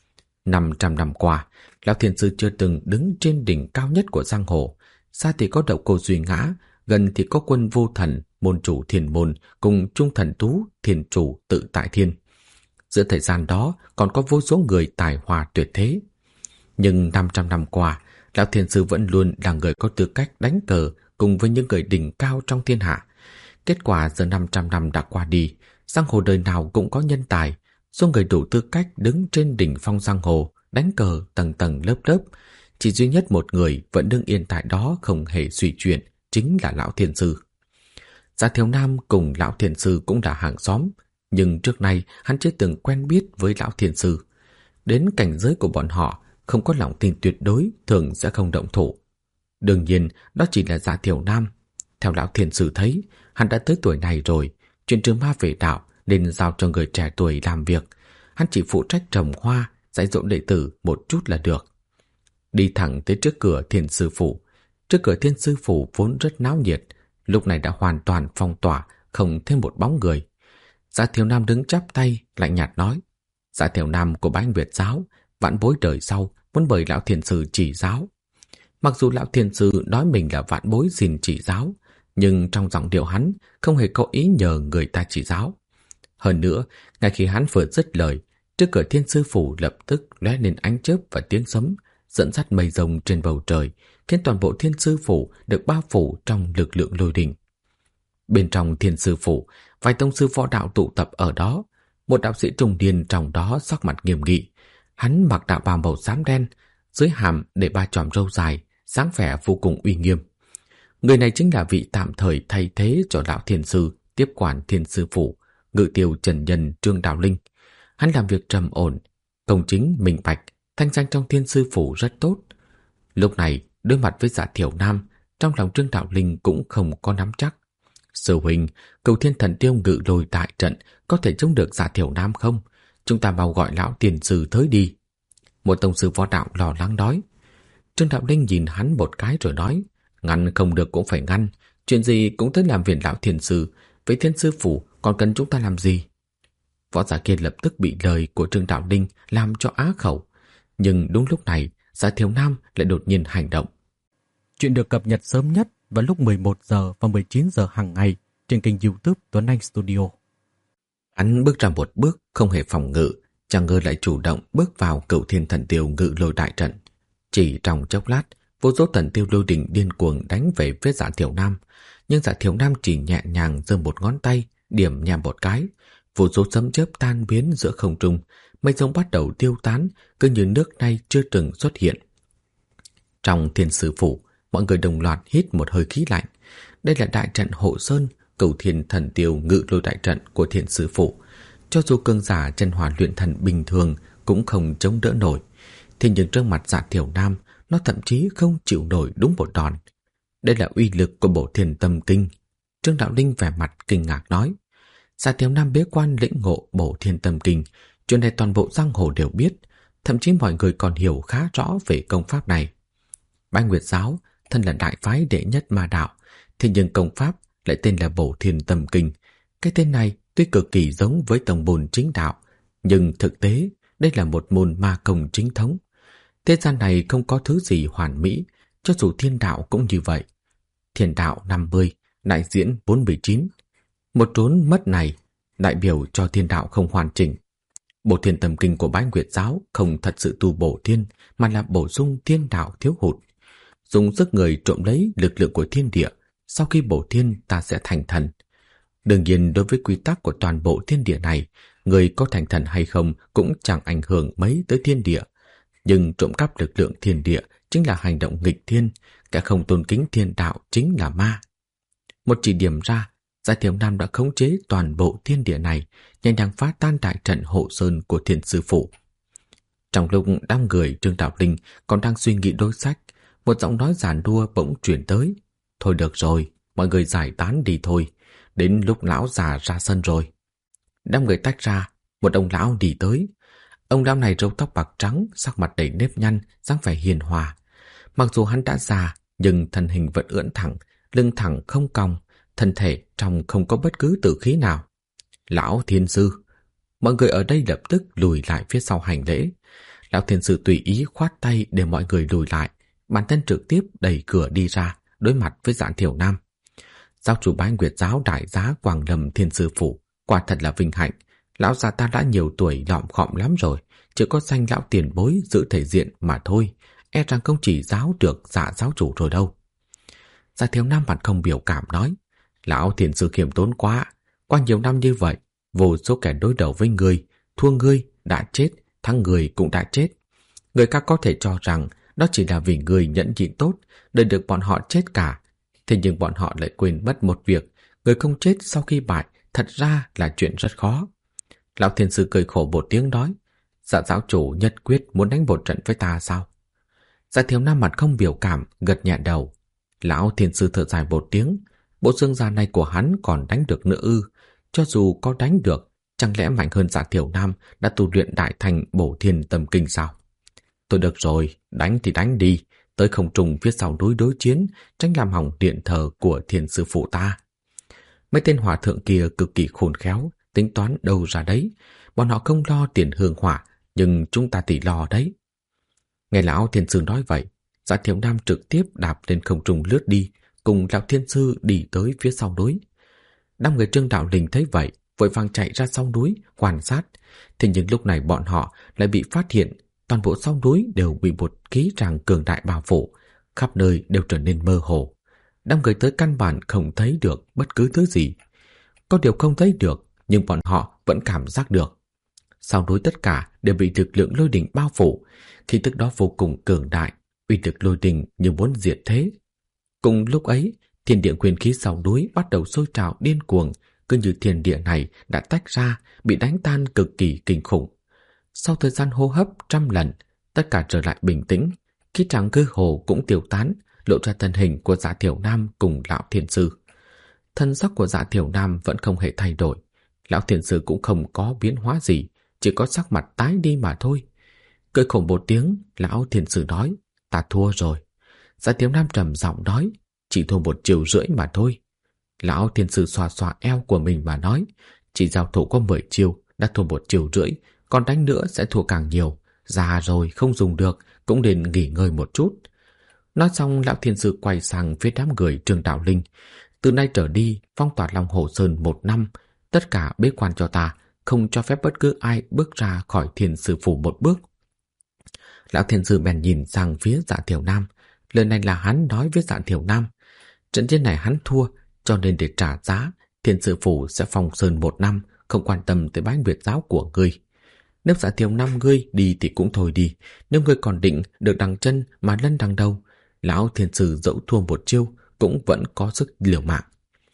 500 năm qua, lão Thiên Sư chưa từng đứng trên đỉnh cao nhất của giang hồ. Xa thì có Độc Cô Duy Ngã, gần thì có Quân Vô Thần, môn chủ Thiên Môn cùng Trung Thần Tú, thiên chủ Tự Tại Thiên. Giữa thời gian đó còn có vô số người tài hoa tuyệt thế. Nhưng 500 năm qua, lão Thiên Sư vẫn luôn là người có tư cách đánh cờ cùng với những người đỉnh cao trong thiên hạ. Kết quả giờ 500 năm đã qua đi, giang hồ đời nào cũng có nhân tài, số người đủ tư cách đứng trên đỉnh phong giang hồ, đánh cờ tầng tầng lớp lớp. Chỉ duy nhất một người vẫn đứng yên tại đó không hề suy chuyển, chính là lão Thiên Sư. Dạ Thiểu Nam cùng lão Thiên Sư cũng là hàng xóm, nhưng trước nay hắn chưa từng quen biết với lão Thiên Sư. Đến cảnh giới của bọn họ, không có lòng tin tuyệt đối thường sẽ không động thủ. Đương nhiên, đó chỉ là Dạ Thiểu Nam. Theo lão thiền sư thấy, hắn đã tới tuổi này rồi, chuyện trừ ma về đạo nên giao cho người trẻ tuổi làm việc. Hắn chỉ phụ trách trồng hoa, dạy dỗ đệ tử một chút là được. Đi thẳng tới trước cửa Thiên Sư Phủ. Trước cửa Thiên Sư Phủ vốn rất náo nhiệt, lúc này đã hoàn toàn phong tỏa, không thêm một bóng người. Dạ Thiểu Nam đứng chắp tay, lạnh nhạt nói: Dạ Thiểu Nam của Bái Nguyệt giáo, vãn bối đời sau muốn mời lão thiền sư chỉ giáo. Mặc dù lão thiền sư nói mình là vãn bối xin chỉ giáo, nhưng trong giọng điệu hắn không hề có ý nhờ người ta chỉ giáo. Hơn nữa, ngay khi hắn vừa dứt lời, trước cửa Thiên Sư Phủ lập tức lóe lên ánh chớp và tiếng sấm, dẫn dắt mây rông trên bầu trời, khiến toàn bộ Thiên Sư Phủ được bao phủ trong lực lượng lôi đình. Bên trong Thiên Sư Phủ, vài tông sư võ đạo tụ tập ở đó. Một đạo sĩ trung niên trong đó sắc mặt nghiêm nghị. Hắn mặc đạo bào màu xám đen, dưới hàm để ba chòm râu dài, dáng vẻ vô cùng uy nghiêm. Người này chính là vị tạm thời thay thế cho lão thiền sư tiếp quản Thiên Sư Phủ, Ngự Tiêu Trần Nhân Trương Đạo Linh. Hắn làm việc trầm ổn, công chính, minh bạch, thanh danh trong Thiên Sư Phủ rất tốt. Lúc này, đối mặt với Dạ Thiểu Nam, trong lòng Trương Đạo Linh cũng không có nắm chắc. Sư huynh, Cửu Thiên Thần Tiêu Ngự Lôi đại trận có thể chống được Dạ Thiểu Nam không? Chúng ta mau gọi lão tiền sư tới đi. Một tông sư võ đạo lo lắng nói. Trương Đạo Linh nhìn hắn một cái rồi nói: ngăn không được cũng phải ngăn, chuyện gì cũng tới làm phiền lão thiền sư, với Thiên Sư Phủ còn cần chúng ta làm gì? Võ giả kia lập tức bị lời của Trương Đạo Linh làm cho á khẩu. Nhưng đúng lúc này, Dạ Thiểu Nam lại đột nhiên hành động. Chuyện được cập nhật sớm nhất vào lúc 11 giờ và 19 giờ hàng ngày trên kênh YouTube Tuấn Anh Studio. Hắn bước ra một bước không hề phòng ngự, chẳng ngờ lại chủ động bước vào Cửu Thiên Thần Tiêu Ngự Lôi đại trận. Chỉ trong chốc lát, vô số thần tiêu lôi đình điên cuồng đánh về phía Dạ Thiểu Nam, nhưng Dạ Thiểu Nam chỉ nhẹ nhàng giơ một ngón tay, điểm nhẹ một cái, vô số sấm chớp tan biến giữa không trung, mây rông bắt đầu tiêu tán, cứ như nước nay chưa từng xuất hiện. Trong Thiên Sư Phủ, mọi người đồng loạt hít một hơi khí lạnh. Đây là đại trận hộ sơn, Cửu Thiên Thần Tiêu Ngự Lôi đại trận của Thiên Sư Phủ. Cho dù cường giả chân hỏa luyện thần bình thường cũng không chống đỡ nổi. Thế nhưng trước mặt Dạ Thiểu Nam, nó thậm chí không chịu nổi đúng một đòn. Đây là uy lực của Bổ Thiên Tâm Kinh. Trương Đạo Linh vẻ mặt kinh ngạc nói: Dạ Thiểu Nam bế quan lĩnh ngộ Bổ Thiên Tâm Kinh, chuyện này toàn bộ giang hồ đều biết, thậm chí mọi người còn hiểu khá rõ về công pháp này. Bái Nguyệt giáo thân là đại phái đệ nhất ma đạo, thế nhưng công pháp lại tên là Bổ Thiên Tâm Kinh. Cái tên này tuy cực kỳ giống với tông môn chính đạo, nhưng thực tế đây là một môn ma công chính thống. Thế gian này không có thứ gì hoàn mỹ, cho dù thiên đạo cũng như vậy. Thiên đạo 50, đại diễn 49. Một trốn mất này đại biểu cho thiên đạo không hoàn chỉnh. Bổ Thiên Tâm Kinh của Bái Nguyệt giáo không thật sự tu bổ thiên, mà là bổ sung thiên đạo thiếu hụt. Dùng sức người trộm lấy lực lượng của thiên địa, sau khi bổ thiên ta sẽ thành thần. Đương nhiên đối với quy tắc của toàn bộ thiên địa này, người có thành thần hay không cũng chẳng ảnh hưởng mấy tới thiên địa. Nhưng trộm cắp lực lượng thiên địa chính là hành động nghịch thiên, kẻ không tôn kính thiên đạo chính là ma. Một chỉ điểm ra, Dạ Thiểu Nam đã khống chế toàn bộ thiên địa này, nhanh chóng phá tan đại trận hộ sơn của Thiên Sư Phủ. Trong lúc đám người Trương Đạo Linh còn đang suy nghĩ đối sách, một giọng nói giàn đua bỗng chuyển tới: thôi được rồi, mọi người giải tán đi thôi, đến lúc lão già ra sân rồi. Đám người tách ra, một ông lão đi tới. Ông lão này râu tóc bạc trắng, sắc mặt đầy nếp nhăn, dáng vẻ hiền hòa. Mặc dù hắn đã già, nhưng thân hình vẫn ưỡn thẳng, lưng thẳng không cong, thân thể trông không có bất cứ tử khí nào. Lão Thiên Sư. Mọi người ở đây lập tức lùi lại phía sau hành lễ. Lão Thiên Sư tùy ý khoát tay để mọi người lùi lại, bản thân trực tiếp đẩy cửa đi ra, đối mặt với Dạ Thiểu Nam. Giáo chủ Bái Nguyệt giáo đại giá Quảng Lâm Thiên Sư Phủ, quả thật là vinh hạnh. Lão già ta đã nhiều tuổi lọm khọm lắm rồi, chỉ có danh lão tiền bối giữ thể diện mà thôi, e rằng không chỉ giáo được Dạ giáo chủ rồi đâu. Dạ Thiểu Nam mặt không biểu cảm nói: Lão Thiên Sư khiêm tốn quá, qua nhiều năm như vậy, vô số kẻ đối đầu với ngươi, thua ngươi đã chết, thắng người cũng đã chết. Người khác có thể cho rằng đó chỉ là vì người nhẫn nhịn tốt, đợi được bọn họ chết cả. Thế nhưng bọn họ lại quên mất một việc, người không chết sau khi bại thật ra là chuyện rất khó. Lão Thiên Sư cười khổ một tiếng nói: Dạ giáo chủ nhất quyết muốn đánh một trận với ta sao? Dạ Thiểu Nam mặt không biểu cảm, gật nhẹ đầu. Lão thiền sư thở dài một tiếng. Bộ xương già này của hắn còn đánh được nữa ư? Cho dù có đánh được, chẳng lẽ mạnh hơn Dạ Thiểu Nam đã tu luyện đại thành Bổ Thiên Tâm Kinh sao? Tôi được rồi, đánh thì đánh đi, tới không trùng phía sau núi đối chiến, tránh làm hỏng điện thờ của thiền sư phụ ta. Mấy tên hòa thượng kia cực kỳ khôn khéo, tính toán đâu ra đấy. Bọn họ không lo tiền hương hỏa, nhưng chúng ta thì lo đấy. Nghe lão thiền sư nói vậy, Dạ Thiểu Nam trực tiếp đạp lên không trung lướt đi, cùng lão thiên sư đi tới phía sau núi. Đám người Trương Đạo Linh thấy vậy, vội vàng chạy ra sau núi quan sát. Thế nhưng lúc này bọn họ lại bị phát hiện, toàn bộ sau núi đều bị một khí tràng cường đại bao phủ, khắp nơi đều trở nên mơ hồ. Đám người tới căn bản không thấy được bất cứ thứ gì. Có điều không thấy được, nhưng bọn họ vẫn cảm giác được. Sau núi tất cả đều bị lực lượng lôi đình bao phủ, khí tức đó vô cùng cường đại, uy lực lôi đình như muốn diệt thế. Cùng lúc ấy, thiên địa nguyên khí sau núi bắt đầu sôi trào điên cuồng, cứ như thiên địa này đã tách ra, bị đánh tan cực kỳ kinh khủng. Sau thời gian hô hấp 100 lần, tất cả trở lại bình tĩnh, khí tràng cơ hồ cũng tiêu tán, lộ ra thân hình của Dạ Thiểu Nam cùng lão thiền sư. Thân sắc của Dạ Thiểu Nam vẫn không hề thay đổi, lão thiền sư cũng không có biến hóa gì, chỉ có sắc mặt tái đi mà thôi. Cười khổ một tiếng, lão thiền sư nói, ta thua rồi. Dạ Thiểu Nam trầm giọng nói, chỉ thua 1,5 triệu mà thôi. Lão thiền sư xoa xoa eo của mình mà nói, chỉ giao thủ có 10 chiêu, đã thua 1,5 triệu, còn đánh nữa sẽ thua càng nhiều. Già rồi không dùng được, cũng nên nghỉ ngơi một chút. Nói xong, lão thiền sư quay sang phía đám người Trương Đạo Linh. Từ nay trở đi, phong tỏa Long Hồ Sơn 1 năm, tất cả bế quan cho ta, không cho phép bất cứ ai bước ra khỏi thiền sư phủ 1 bước. Lão thiền sư bèn nhìn sang phía Dạ Thiểu Nam. Lời này là hắn nói với Dạ Thiểu Nam. Trận chiến này hắn thua, cho nên để trả giá, thiền sư phủ sẽ phong sơn 1 năm, không quan tâm tới Bái Nguyệt giáo của ngươi. Nếu Dạ Thiểu Nam ngươi đi thì cũng thôi đi, nếu ngươi còn định được đằng chân mà lân đằng đầu, lão thiền sư dẫu thua 1 chiêu cũng vẫn có sức liều mạng.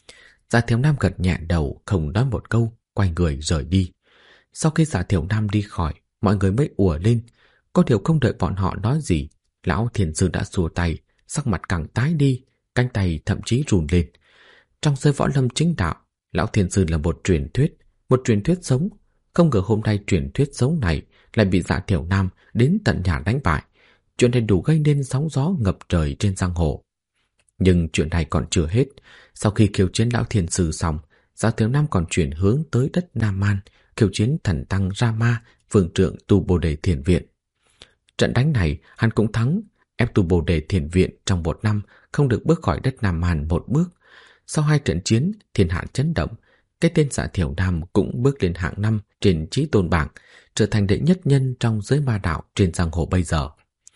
Dạ Thiểu Nam gật nhẹ đầu, không nói một câu, quay người rời đi. Sau khi Dạ Thiểu Nam đi khỏi, mọi người mới ùa lên. Có điều không đợi bọn họ nói gì, lão thiền sư đã xua tay, sắc mặt càng tái đi, cánh tay thậm chí run lên. Trong giới võ lâm chính đạo, lão thiền sư là một truyền thuyết sống. Không ngờ hôm nay truyền thuyết sống này lại bị Dạ Thiểu Nam đến tận nhà đánh bại. Chuyện này đủ gây nên sóng gió ngập trời trên giang hồ. Nhưng chuyện này còn chưa hết. Sau khi khiêu chiến lão thiền sư xong, Dạ Thiểu Nam còn chuyển hướng tới đất Nam Man, khiêu chiến thần tăng Rama, phương trượng Tu Bồ Đề Thiền Viện. Trận đánh này hắn cũng thắng, ép Tu Bồ Đề Thiền Viện trong 1 năm không được bước khỏi đất Nam Man 1 bước. Sau 2 trận chiến, thiên hạ chấn động, cái tên Dạ Thiểu Nam cũng bước lên hạng 5 trên chí tôn bảng, trở thành đệ nhất nhân trong giới ma đạo trên giang hồ bây giờ.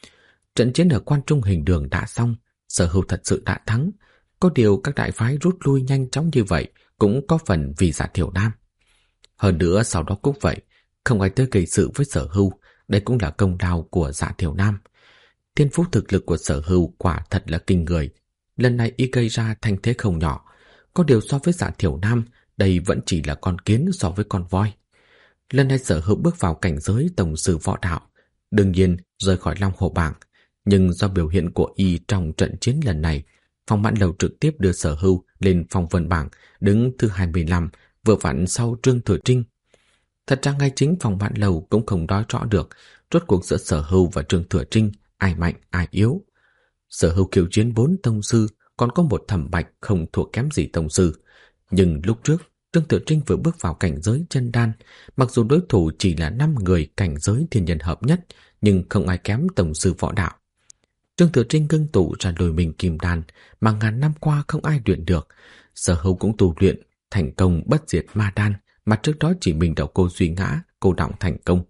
Trận chiến ở Quan Trung Hình Đường đã xong, Sở Hưu thật sự đã thắng. Có điều các đại phái rút lui nhanh chóng như vậy cũng có phần vì Dạ Thiểu Nam. Hơn nữa sau đó cũng vậy, không ai tới gây sự với Sở Hưu, đây cũng là công lao của Dạ Thiểu Nam. Thiên phú thực lực của Sở Hưu quả thật là kinh người, lần này y gây ra thanh thế không nhỏ. Có điều so với Dạ Thiểu Nam, đây vẫn chỉ là con kiến so với con voi. Lần này Sở Hưu bước vào cảnh giới tổng sư võ đạo, đương nhiên rời khỏi Long Hồ bảng, nhưng do biểu hiện của y trong trận chiến lần này, Phong Mãn Lầu trực tiếp đưa Sở Hưu lên phong vân bảng, đứng thứ 25, vừa vặn sau Trương Thừa Trinh. Thật ra ngay chính Phong Mãn Lầu cũng không nói rõ được rốt cuộc giữa Sở Hưu và Trương Thừa Trinh ai mạnh ai yếu. Sở Hưu khiêu chiến 4 tông sư, còn có một Thẩm Bạch không thua kém gì tông sư. Nhưng lúc trước, Trương Thừa Trinh vừa bước vào cảnh giới chân đan, mặc dù đối thủ chỉ là 5 người cảnh giới thiên nhân hợp nhất, nhưng không ai kém tông sư võ đạo. Trương Thừa Trinh ngưng tụ ra Lôi Minh Kim Đan mà ngàn năm qua không ai luyện được. Sở Hưu cũng tu luyện thành công Bất Diệt Ma Đan mà trước đó chỉ mình đầu cô Duy Ngã, cô đọng thành công.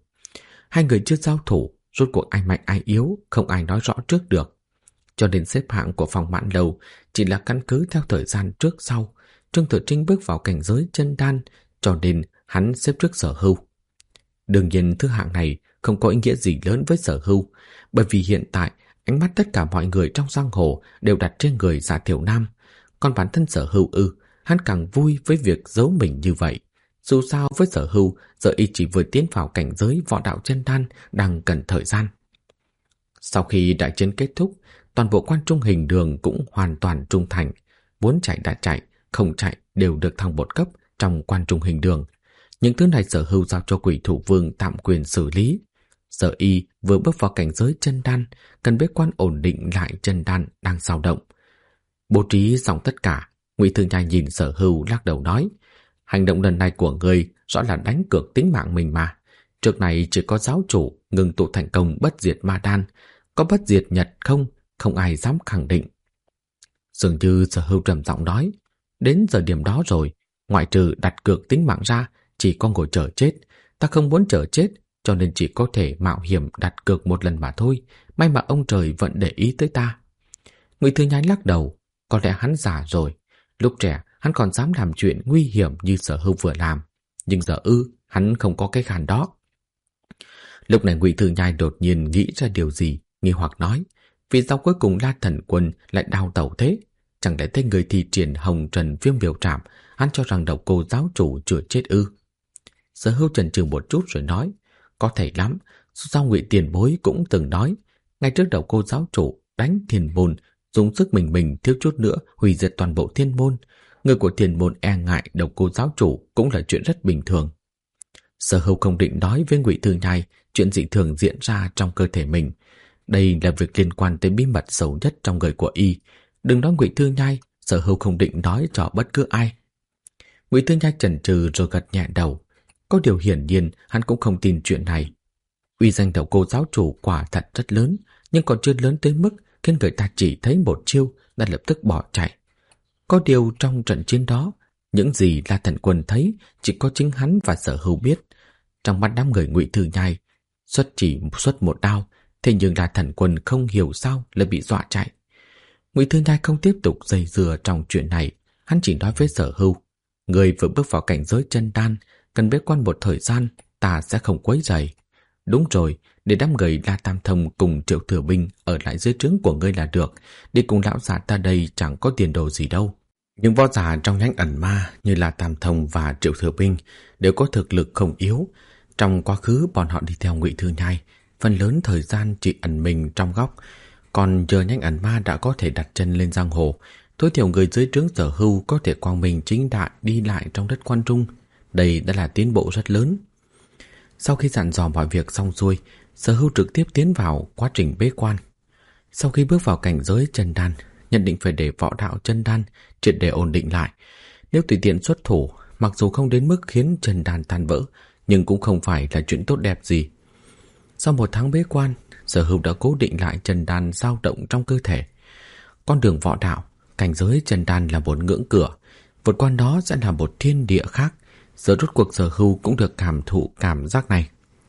2 người chưa giao thủ, rốt cuộc ai mạnh ai yếu không ai nói rõ trước được. Cho nên xếp hạng của Phong Mãn Lầu chỉ là căn cứ theo thời gian trước sau. Trương Thừa Trinh bước vào cảnh giới chân đan, cho nên hắn xếp trước Sở Hưu. Đương nhiên thứ hạng này không có ý nghĩa gì lớn với Sở Hưu, bởi vì hiện tại ánh mắt tất cả mọi người trong giang hồ đều đặt trên người Dạ Thiểu Nam. Còn bản thân Sở Hưu hắn càng vui với việc giấu mình như vậy. Dù sao với Sở Hưu, giờ y chỉ vừa tiến vào cảnh giới võ đạo chân đan, đang cần thời gian. Sau khi đại chiến kết thúc, toàn bộ quan trung hình đường cũng hoàn toàn trung thành. Muốn chạy đã chạy, không chạy đều được thăng một cấp trong quan trung hình đường. Những thứ này Sở Hưu giao cho Quỷ Thủ Vương tạm quyền xử lý. Sở Y vừa bước vào cảnh giới chân đan, cần bế quan ổn định lại chân đan đang dao động. Bố trí xong tất cả, Ngụy Thương Nhai nhìn Sở Hưu lắc đầu nói: hành động lần này của ngươi rõ là đánh cược tính mạng mình mà. Trước này chỉ có giáo chủ ngừng tụ thành công bất diệt ma đan, có bất diệt nhật không, không ai dám khẳng định. Dường như Sở Hưu trầm giọng nói: đến giờ điểm đó rồi, ngoại trừ đặt cược tính mạng ra, chỉ có ngồi chờ chết. Ta không muốn chờ chết, cho nên chỉ có thể mạo hiểm đặt cược một lần mà thôi. May mà ông trời vẫn để ý tới ta. Ngụy Thư Nhai lắc đầu: có lẽ hắn già rồi. Lúc trẻ hắn còn dám làm chuyện nguy hiểm như Sở Hưu vừa làm, nhưng giờ hắn không có cái gan đó. Lúc này Ngụy Thư Nhai đột nhiên nghĩ ra điều gì, nghi hoặc nói: vì sao cuối cùng La Thần Quân lại đào tẩu thế? Chẳng lẽ thấy người thi triển Hồng Trần Viêm Biểu Trảm, hắn cho rằng Độc Cô giáo chủ chưa chết ư? Sở Hưu chần chừ một chút rồi nói: có thể lắm, sao Ngụy tiền bối cũng từng nói, ngay trước Độc Cô giáo chủ đánh Thiên môn, dùng sức mình thiếu chút nữa hủy diệt toàn bộ Thiên môn. Người của Thiên môn e ngại Độc Cô giáo chủ cũng là chuyện rất bình thường. Sở Hưu không định nói với Ngụy Thư Nhai chuyện dị thường diễn ra trong cơ thể mình. Đây là việc liên quan tới bí mật sâu nhất trong người của y. Đừng nói Ngụy Thư Nhai, Sở Hưu không định nói cho bất cứ ai. Ngụy Thư Nhai chần chừ rồi gật nhẹ đầu. Có điều hiển nhiên hắn cũng không tin chuyện này. Uy danh Độc Cô giáo chủ quả thật rất lớn, nhưng còn chưa lớn tới mức khiến người ta chỉ thấy một chiêu đã lập tức bỏ chạy. Có điều trong trận chiến đó, những gì La Thần Quân thấy chỉ có chính hắn và Sở Hưu biết. Trong mắt đám người Ngụy Thư Nhai, xuất một đao, thế nhưng La Thần Quân không hiểu sao lại bị dọa chạy. Ngụy Thư Nhai không tiếp tục dây dưa trong chuyện này, hắn chỉ nói với Sở Hưu: người vừa bước vào cảnh giới chân đan, cần bế quan một thời gian, ta sẽ không quấy rầy. Đúng rồi, để đám người La Tam Thông cùng Triệu Thừa Binh ở lại dưới trướng của ngươi là được, đi cùng lão già ta đây chẳng có tiền đồ gì đâu. Những võ giả trong nhánh ẩn ma như La Tam Thông và Triệu Thừa Binh đều có thực lực không yếu. Trong quá khứ bọn họ đi theo Ngụy Thư Nhai, phần lớn thời gian chỉ ẩn mình trong góc, còn giờ nhánh ẩn ma đã có thể đặt chân lên giang hồ, tối thiểu người dưới trướng Sở Hưu có thể quang minh chính đại đi lại trong đất quan trung. Đây đã là tiến bộ rất lớn. Sau khi dặn dò mọi việc xong xuôi, Sở Hưu trực tiếp tiến vào quá trình bế quan. Sau khi bước vào cảnh giới chân đan, nhận định phải để võ đạo chân đan triệt để ổn định lại. Nếu tùy tiện xuất thủ, mặc dù không đến mức khiến chân đan tan vỡ, nhưng cũng không phải là chuyện tốt đẹp gì. Sau một tháng bế quan, Sở Hưu đã cố định lại chân đan dao động trong cơ thể. Con đường võ đạo, cảnh giới chân đan là một ngưỡng cửa, vượt qua đó sẽ là một thiên địa khác. Giờ rốt cuộc Sở Hưu cũng được cảm thụ cảm giác này.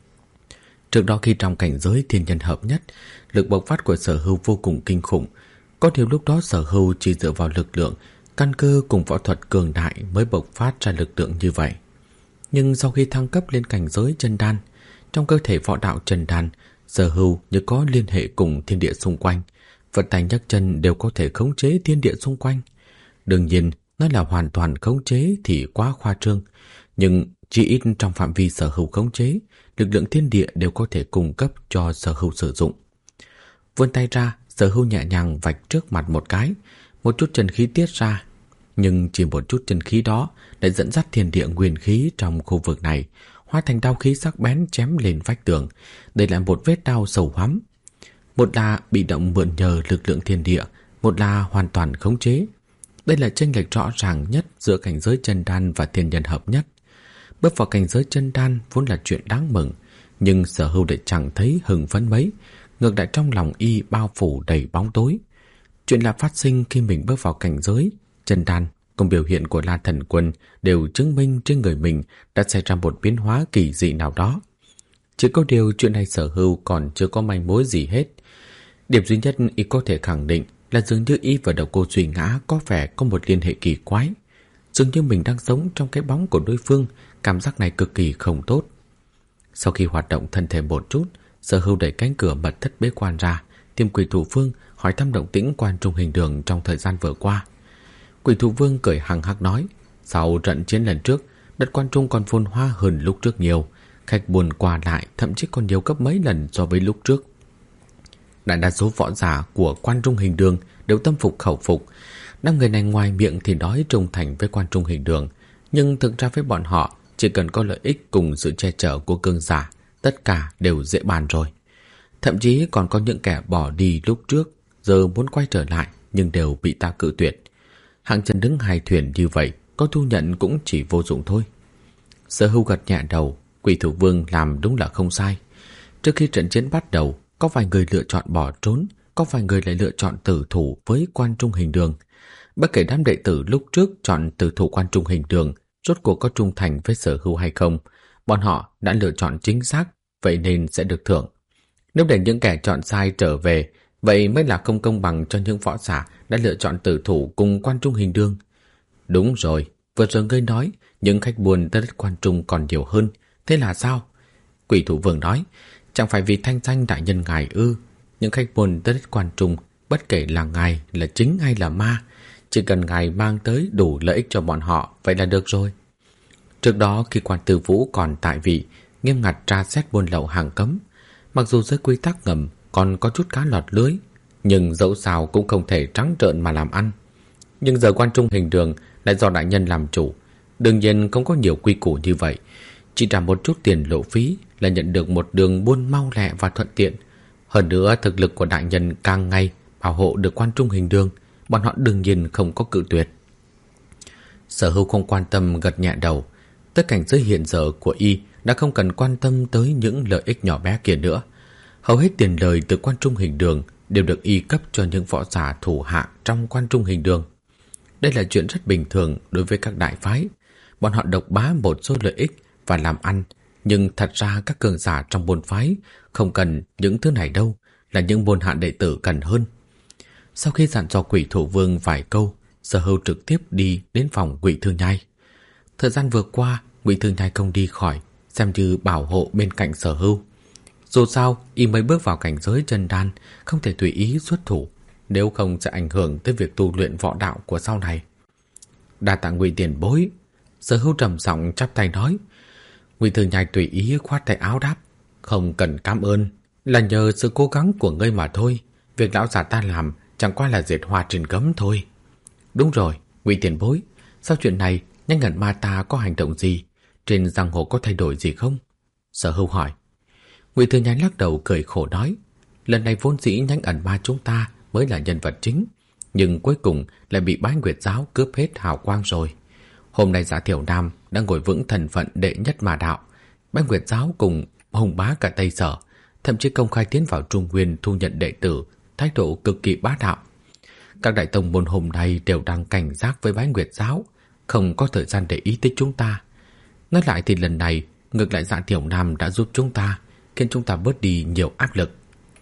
Trước đó khi trong cảnh giới thiên nhân hợp nhất, lực bộc phát của Sở Hưu vô cùng kinh khủng. Có điều lúc đó Sở Hưu chỉ dựa vào lực lượng, căn cơ cùng võ thuật cường đại mới bộc phát ra lực lượng như vậy. Nhưng sau khi thăng cấp lên cảnh giới chân đan, trong cơ thể võ đạo chân đan, Sở Hưu như có liên hệ cùng thiên địa xung quanh, vận tay nhấc chân đều có thể khống chế thiên địa xung quanh. Đương nhiên, nói là hoàn toàn khống chế thì quá khoa trương, nhưng chỉ ít trong phạm vi Sở Hưu khống chế, lực lượng thiên địa đều có thể cung cấp cho Sở Hưu sử dụng. Vươn tay ra, Sở Hưu nhẹ nhàng vạch trước mặt một cái, một chút chân khí tiết ra. Nhưng chỉ một chút chân khí đó lại dẫn dắt thiên địa nguyên khí trong khu vực này hóa thành đao khí sắc bén chém lên vách tường. Đây là một vết đao sâu hoắm. Một là bị động mượn nhờ lực lượng thiên địa, một là hoàn toàn khống chế. Đây là chênh lệch rõ ràng nhất giữa cảnh giới chân đan và thiên nhân hợp nhất. Bước vào cảnh giới chân đan vốn là chuyện đáng mừng, nhưng Sở Hưu lại chẳng thấy hừng phấn mấy, ngược lại trong lòng y bao phủ đầy bóng tối. Chuyện là phát sinh khi mình bước vào cảnh giới chân đan, cùng biểu hiện của La Thần Quân đều chứng minh trên người mình đã xảy ra một biến hóa kỳ dị nào đó. Chỉ có điều chuyện này Sở Hưu còn chưa có manh mối gì hết. Điểm duy nhất y có thể khẳng định là dường như y và Độc Cô Duy Ngã có vẻ có một liên hệ kỳ quái. Dường như mình đang sống trong cái bóng của đối phương, cảm giác này cực kỳ không tốt. Sau khi hoạt động thân thể một chút, Sở Hưu đẩy cánh cửa mật thất bế quan ra, tìm Quỷ Thủ Vương hỏi thăm động tĩnh quan trung hình đường trong thời gian vừa qua. Quỷ Thủ Vương cười hằng hắc nói: sau trận chiến lần trước, đất quan trung còn phồn hoa hơn lúc trước nhiều, khách buôn qua lại thậm chí còn nhiều gấp mấy lần so với lúc trước. Đại đa số võ giả của Quan Trung Hình Đường đều tâm phục khẩu phục. Năm người này ngoài miệng thì nói trung thành với Quan Trung Hình Đường, nhưng thực ra với bọn họ chỉ cần có lợi ích cùng sự che chở của cường giả, tất cả đều dễ bàn rồi. Thậm chí còn có những kẻ bỏ đi lúc trước, giờ muốn quay trở lại nhưng đều bị ta cự tuyệt. Hạng chân đứng hai thuyền như vậy, có thu nhận cũng chỉ vô dụng thôi. Sở Hưu gật nhẹ đầu, Quỷ Thủ Vương làm đúng là không sai. Trước khi trận chiến bắt đầu, có vài người lựa chọn bỏ trốn, có vài người lại lựa chọn tử thủ với Quan Trung Hình Đường. Bất kể đám đệ tử lúc trước chọn tử thủ Quan Trung Hình Đường rốt cuộc có trung thành với Sở Hưu hay không, bọn họ đã lựa chọn chính xác, vậy nên sẽ được thưởng. Nếu để những kẻ chọn sai trở về, vậy mới là không công bằng cho những võ giả đã lựa chọn tử thủ cùng Quan Trung Hình Đường. Đúng rồi, vừa rồi ngươi nói những khách buôn tới đất Quan Trung còn nhiều hơn, thế là sao? Quỷ Thủ Vương nói, chẳng phải vì thanh danh đại nhân ngài ư? Những khách buôn tới đất Quan Trung, bất kể là ngài là chính hay là ma, chỉ cần ngài mang tới đủ lợi ích cho bọn họ, vậy là được rồi. Trước đó khi Quan Tư Vũ còn tại vị, nghiêm ngặt tra xét buôn lậu hàng cấm, mặc dù dưới quy tắc ngầm còn có chút cá lọt lưới, nhưng dẫu sao cũng không thể trắng trợn mà làm ăn. Nhưng giờ Quan Trung Hình Đường lại do đại nhân làm chủ, đương nhiên không có nhiều quy củ như vậy, chỉ trả một chút tiền lộ phí là nhận được một đường buôn mau lẹ và thuận tiện. Hơn nữa thực lực của đại nhân càng ngày bảo hộ được Quan Trung Hình Đường, bọn họ đương nhiên không có cự tuyệt. Sở Hưu không quan tâm gật nhẹ đầu. Tất cảnh giới hiện giờ của y đã không cần quan tâm tới những lợi ích nhỏ bé kia nữa. Hầu hết tiền lời từ Quan Trung Hình Đường đều được y cấp cho những võ giả thủ hạ trong Quan Trung Hình Đường. Đây là chuyện rất bình thường đối với các đại phái. Bọn họ độc bá một số lợi ích và làm ăn, nhưng thật ra các cường giả trong môn phái không cần những thứ này đâu, là những môn hạ đệ tử cần hơn. Sau khi dặn dò Quỷ Thủ Vương vài câu, Sở Hưu trực tiếp đi đến phòng Ngụy Thư Nhai. Thời gian vừa qua, Ngụy Thư Nhai không đi khỏi, xem như bảo hộ bên cạnh Sở Hưu. Dù sao, y mới bước vào cảnh giới chân đan, không thể tùy ý xuất thủ, nếu không sẽ ảnh hưởng tới việc tu luyện võ đạo của sau này. Đa tạ Ngụy tiền bối. Sở Hưu trầm giọng chắp tay nói. Ngụy Thư Nhai tùy ý khoát tay áo đáp, không cần cảm ơn, là nhờ sự cố gắng của ngươi mà thôi. Việc lão già ta làm chẳng qua là dệt hoa trên gấm thôi. Đúng rồi, Ngụy tiền bối, sau chuyện này Nhanh Ẩn Ma ta có hành động gì, trên giang hồ có thay đổi gì không? Sở Hưu hỏi. Ngụy Thư Nhai lắc đầu cười khổ nói, lần này vốn dĩ Nhanh Ẩn Ma chúng ta mới là nhân vật chính, nhưng cuối cùng lại bị Bái Nguyệt giáo cướp hết hào quang rồi. Hôm nay Giả Thiểu Nam đang ngồi vững thân phận đệ nhất ma đạo, Bái Nguyệt giáo cùng hùng bá cả Tây Sở, thậm chí công khai tiến vào Trung Nguyên thu nhận đệ tử, thái độ cực kỳ bá đạo. Các đại tông môn hôm nay đều đang cảnh giác với Bái Nguyệt giáo, không có thời gian để ý tới chúng ta. Nói lại thì lần này ngược lại Giả Thiểu Nam đã giúp chúng ta, khiến chúng ta bớt đi nhiều áp lực.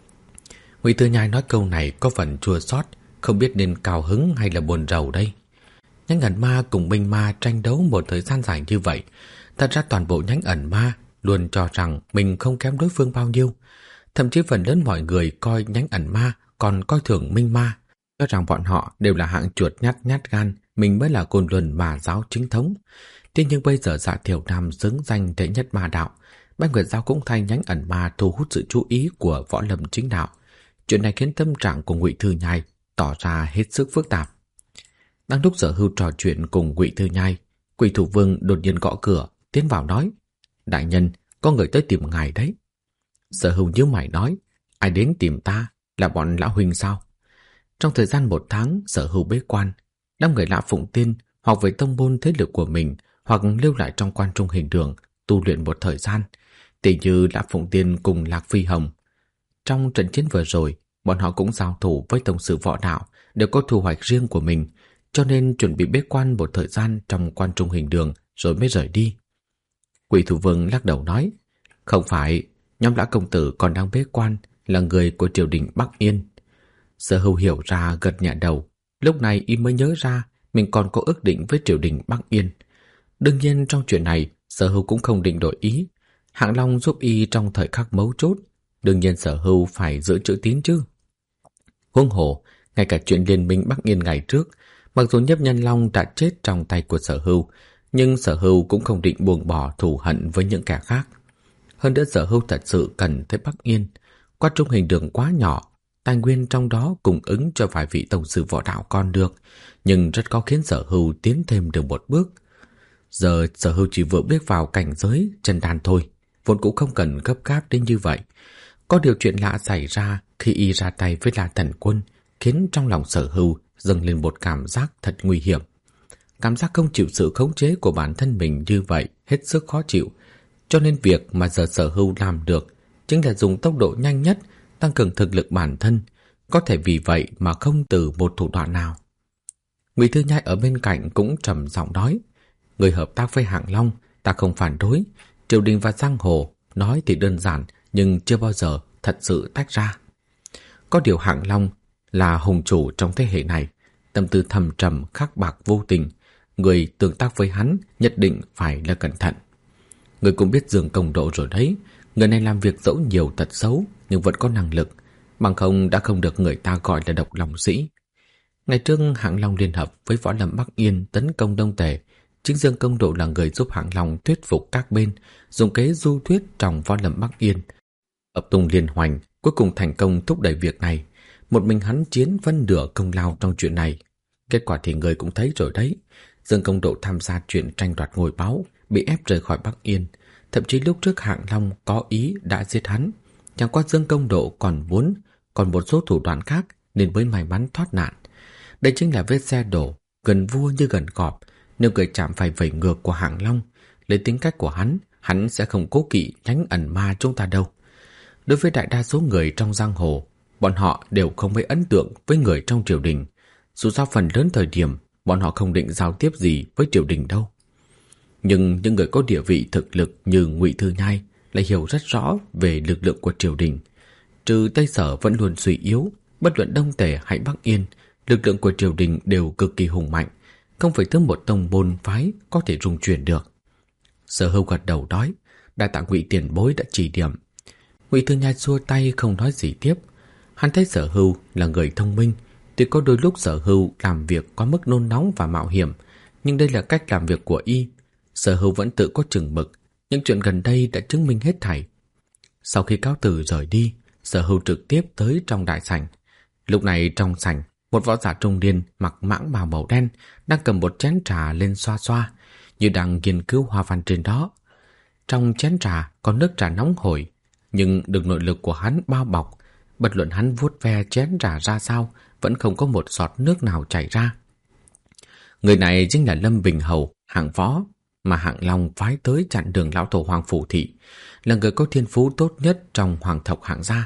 Ngụy Thư Nhai nói câu này có phần chua xót, không biết nên cao hứng hay là buồn rầu đây. Nhánh Ẩn Ma cùng Minh Ma tranh đấu một thời gian dài như vậy, thật ra toàn bộ Nhánh Ẩn Ma luôn cho rằng mình không kém đối phương bao nhiêu. Thậm chí phần lớn mọi người coi Nhánh Ẩn Ma còn coi thường Minh Ma, cho rằng bọn họ đều là hạng chuột nhát gan, mình mới là Côn Luân Ma giáo chính thống. Thế nhưng bây giờ Giả Thiểu Nam xứng danh đệ nhất ma đạo, Bái Nguyệt giáo cũng thay Nhánh Ẩn Ma thu hút sự chú ý của võ lâm chính đạo. Chuyện này khiến tâm trạng của Ngụy Thư Nhai tỏ ra hết sức phức tạp. Đang lúc Sở Hưu trò chuyện cùng Ngụy Thư Nhai, Quỷ Thủ Vương đột nhiên gõ cửa, tiến vào nói, đại nhân, có người tới tìm ngài đấy. Sở Hưu nhíu mày nói, ai đến tìm ta, là bọn lão huynh sao? Trong thời gian 1 tháng, Sở Hưu bế quan, đám người Lã Phụng Tiên hoặc với tông môn thế lực của mình, hoặc lưu lại trong Quan Trung Hình Đường tu luyện một thời gian, tỷ như Lã Phụng Tiên cùng Lạc Phi Hồng. Trong trận chiến vừa rồi, bọn họ cũng giao thủ với tông sư võ đạo, đều có thu hoạch riêng của mình, cho nên chuẩn bị bế quan một thời gian trong Quan Trung Hình Đường rồi mới rời đi. Quỷ Thủ Vương lắc đầu nói, không phải, nhóm Lã công tử còn đang bế quan, là người của triều đình Bắc Yên. Sở Hưu hiểu ra gật nhẹ đầu, lúc này y mới nhớ ra mình còn có ước định với triều đình Bắc Yên. Đương nhiên trong chuyện này, Sở Hưu cũng không định đổi ý. Hạng Long giúp y trong thời khắc mấu chốt, đương nhiên Sở Hưu phải giữ chữ tín chứ. Huống hồ, ngay cả chuyện liên minh Bắc Yên ngày trước, mặc dù Nhiếp Nhân Long đã chết trong tay của Sở Hưu, nhưng Sở Hưu cũng không định buông bỏ thù hận với những kẻ khác. Hơn nữa Sở Hưu thật sự cần tới Bắc Yên, Quan Trung Hình Đường quá nhỏ, tài nguyên trong đó cung ứng cho vài vị tông sư võ đạo còn được, nhưng rất khó khiến Sở Hưu tiến thêm được một bước. Giờ Sở Hưu chỉ vừa bước vào cảnh giới chân đan thôi, vốn cũng không cần gấp gáp đến như vậy. Có điều chuyện lạ xảy ra khi y ra tay với La Thần Quân, khiến trong lòng Sở Hưu dâng lên một cảm giác thật nguy hiểm. Cảm giác không chịu sự khống chế của bản thân mình như vậy hết sức khó chịu, cho nên việc mà giờ Sở Hưu làm được chính là dùng tốc độ nhanh nhất tăng cường thực lực bản thân, có thể vì vậy mà không từ một thủ đoạn nào. Ngụy Thư Nhai ở bên cạnh cũng trầm giọng nói, người hợp tác với Hạng Long ta không phản đối, triều đình và giang hồ nói thì đơn giản nhưng chưa bao giờ thật sự tách ra. Có điều Hạng Long là hùng chủ trong thế hệ này, tâm tư thầm trầm khắc bạc vô tình, người tương tác với hắn nhất định phải là cẩn thận. Người cũng biết Dương Công Độ rồi đấy, người này làm việc dẫu nhiều tật xấu nhưng vẫn có năng lực, bằng không đã không được người ta gọi là độc lòng sĩ. Ngày trước Hạng Long liên hợp với Võ Lâm Bắc Yên tấn công Đông Tề, chính Dương Công Độ là người giúp Hạng Long thuyết phục các bên, dùng kế du thuyết trong Võ Lâm Bắc Yên. Hợp tung liên hoành, cuối cùng thành công thúc đẩy việc này. Một mình hắn chiến phân nửa công lao trong chuyện này. Kết quả thì người cũng thấy rồi đấy. Dương Công Độ tham gia chuyện tranh đoạt ngôi báu, bị ép rời khỏi Bắc Yên. Thậm chí lúc trước Hạng Long có ý đã giết hắn. Chẳng qua Dương Công Độ còn một số thủ đoạn khác nên mới may mắn thoát nạn. Đây chính là vết xe đổ, gần vua như gần cọp. Nếu người chạm phải vẩy ngược của Hạng Long, lấy tính cách của hắn sẽ không cố kỵ tránh ẩn ma chúng ta đâu. Đối với đại đa số người trong giang hồ, bọn họ đều không mấy ấn tượng với người trong triều đình. Dù sao phần lớn thời điểm, bọn họ không định giao tiếp gì với triều đình đâu. Nhưng những người có địa vị thực lực như Ngụy Thư Nhai lại hiểu rất rõ về lực lượng của triều đình. Trừ Tây Sở vẫn luôn suy yếu, bất luận Đông Tề hay Bắc Yên, lực lượng của triều đình đều cực kỳ hùng mạnh, không phải thứ một tông môn phái có thể rung chuyển được. Sở Hưu gật đầu nói, đa tạ Ngụy tiền bối đã chỉ điểm. Ngụy Thư Nhai xua tay không nói gì tiếp. Hắn thấy Sở Hưu là người thông minh, tuy có đôi lúc Sở Hưu làm việc có mức nôn nóng và mạo hiểm, nhưng đây là cách làm việc của y. Sở Hưu vẫn tự có chừng mực, những chuyện gần đây đã chứng minh hết thảy. Sau khi cáo từ rời đi, Sở Hưu trực tiếp tới trong đại sảnh. Lúc này trong sảnh, một võ giả trung niên mặc mãng bào màu đen đang cầm một chén trà lên xoa xoa, như đang nghiên cứu hoa văn trên đó. Trong chén trà có nước trà nóng hổi, nhưng được nội lực của hắn bao bọc, bất luận hắn vuốt ve chén trà ra sao, vẫn không có một giọt nước nào chảy ra. Người này chính là Lâm Bình Hầu, Hạng Võ, mà Hạng Long phái tới chặn đường lão tổ Hoàng Phủ Thị, là người có thiên phú tốt nhất trong hoàng tộc Hạng gia.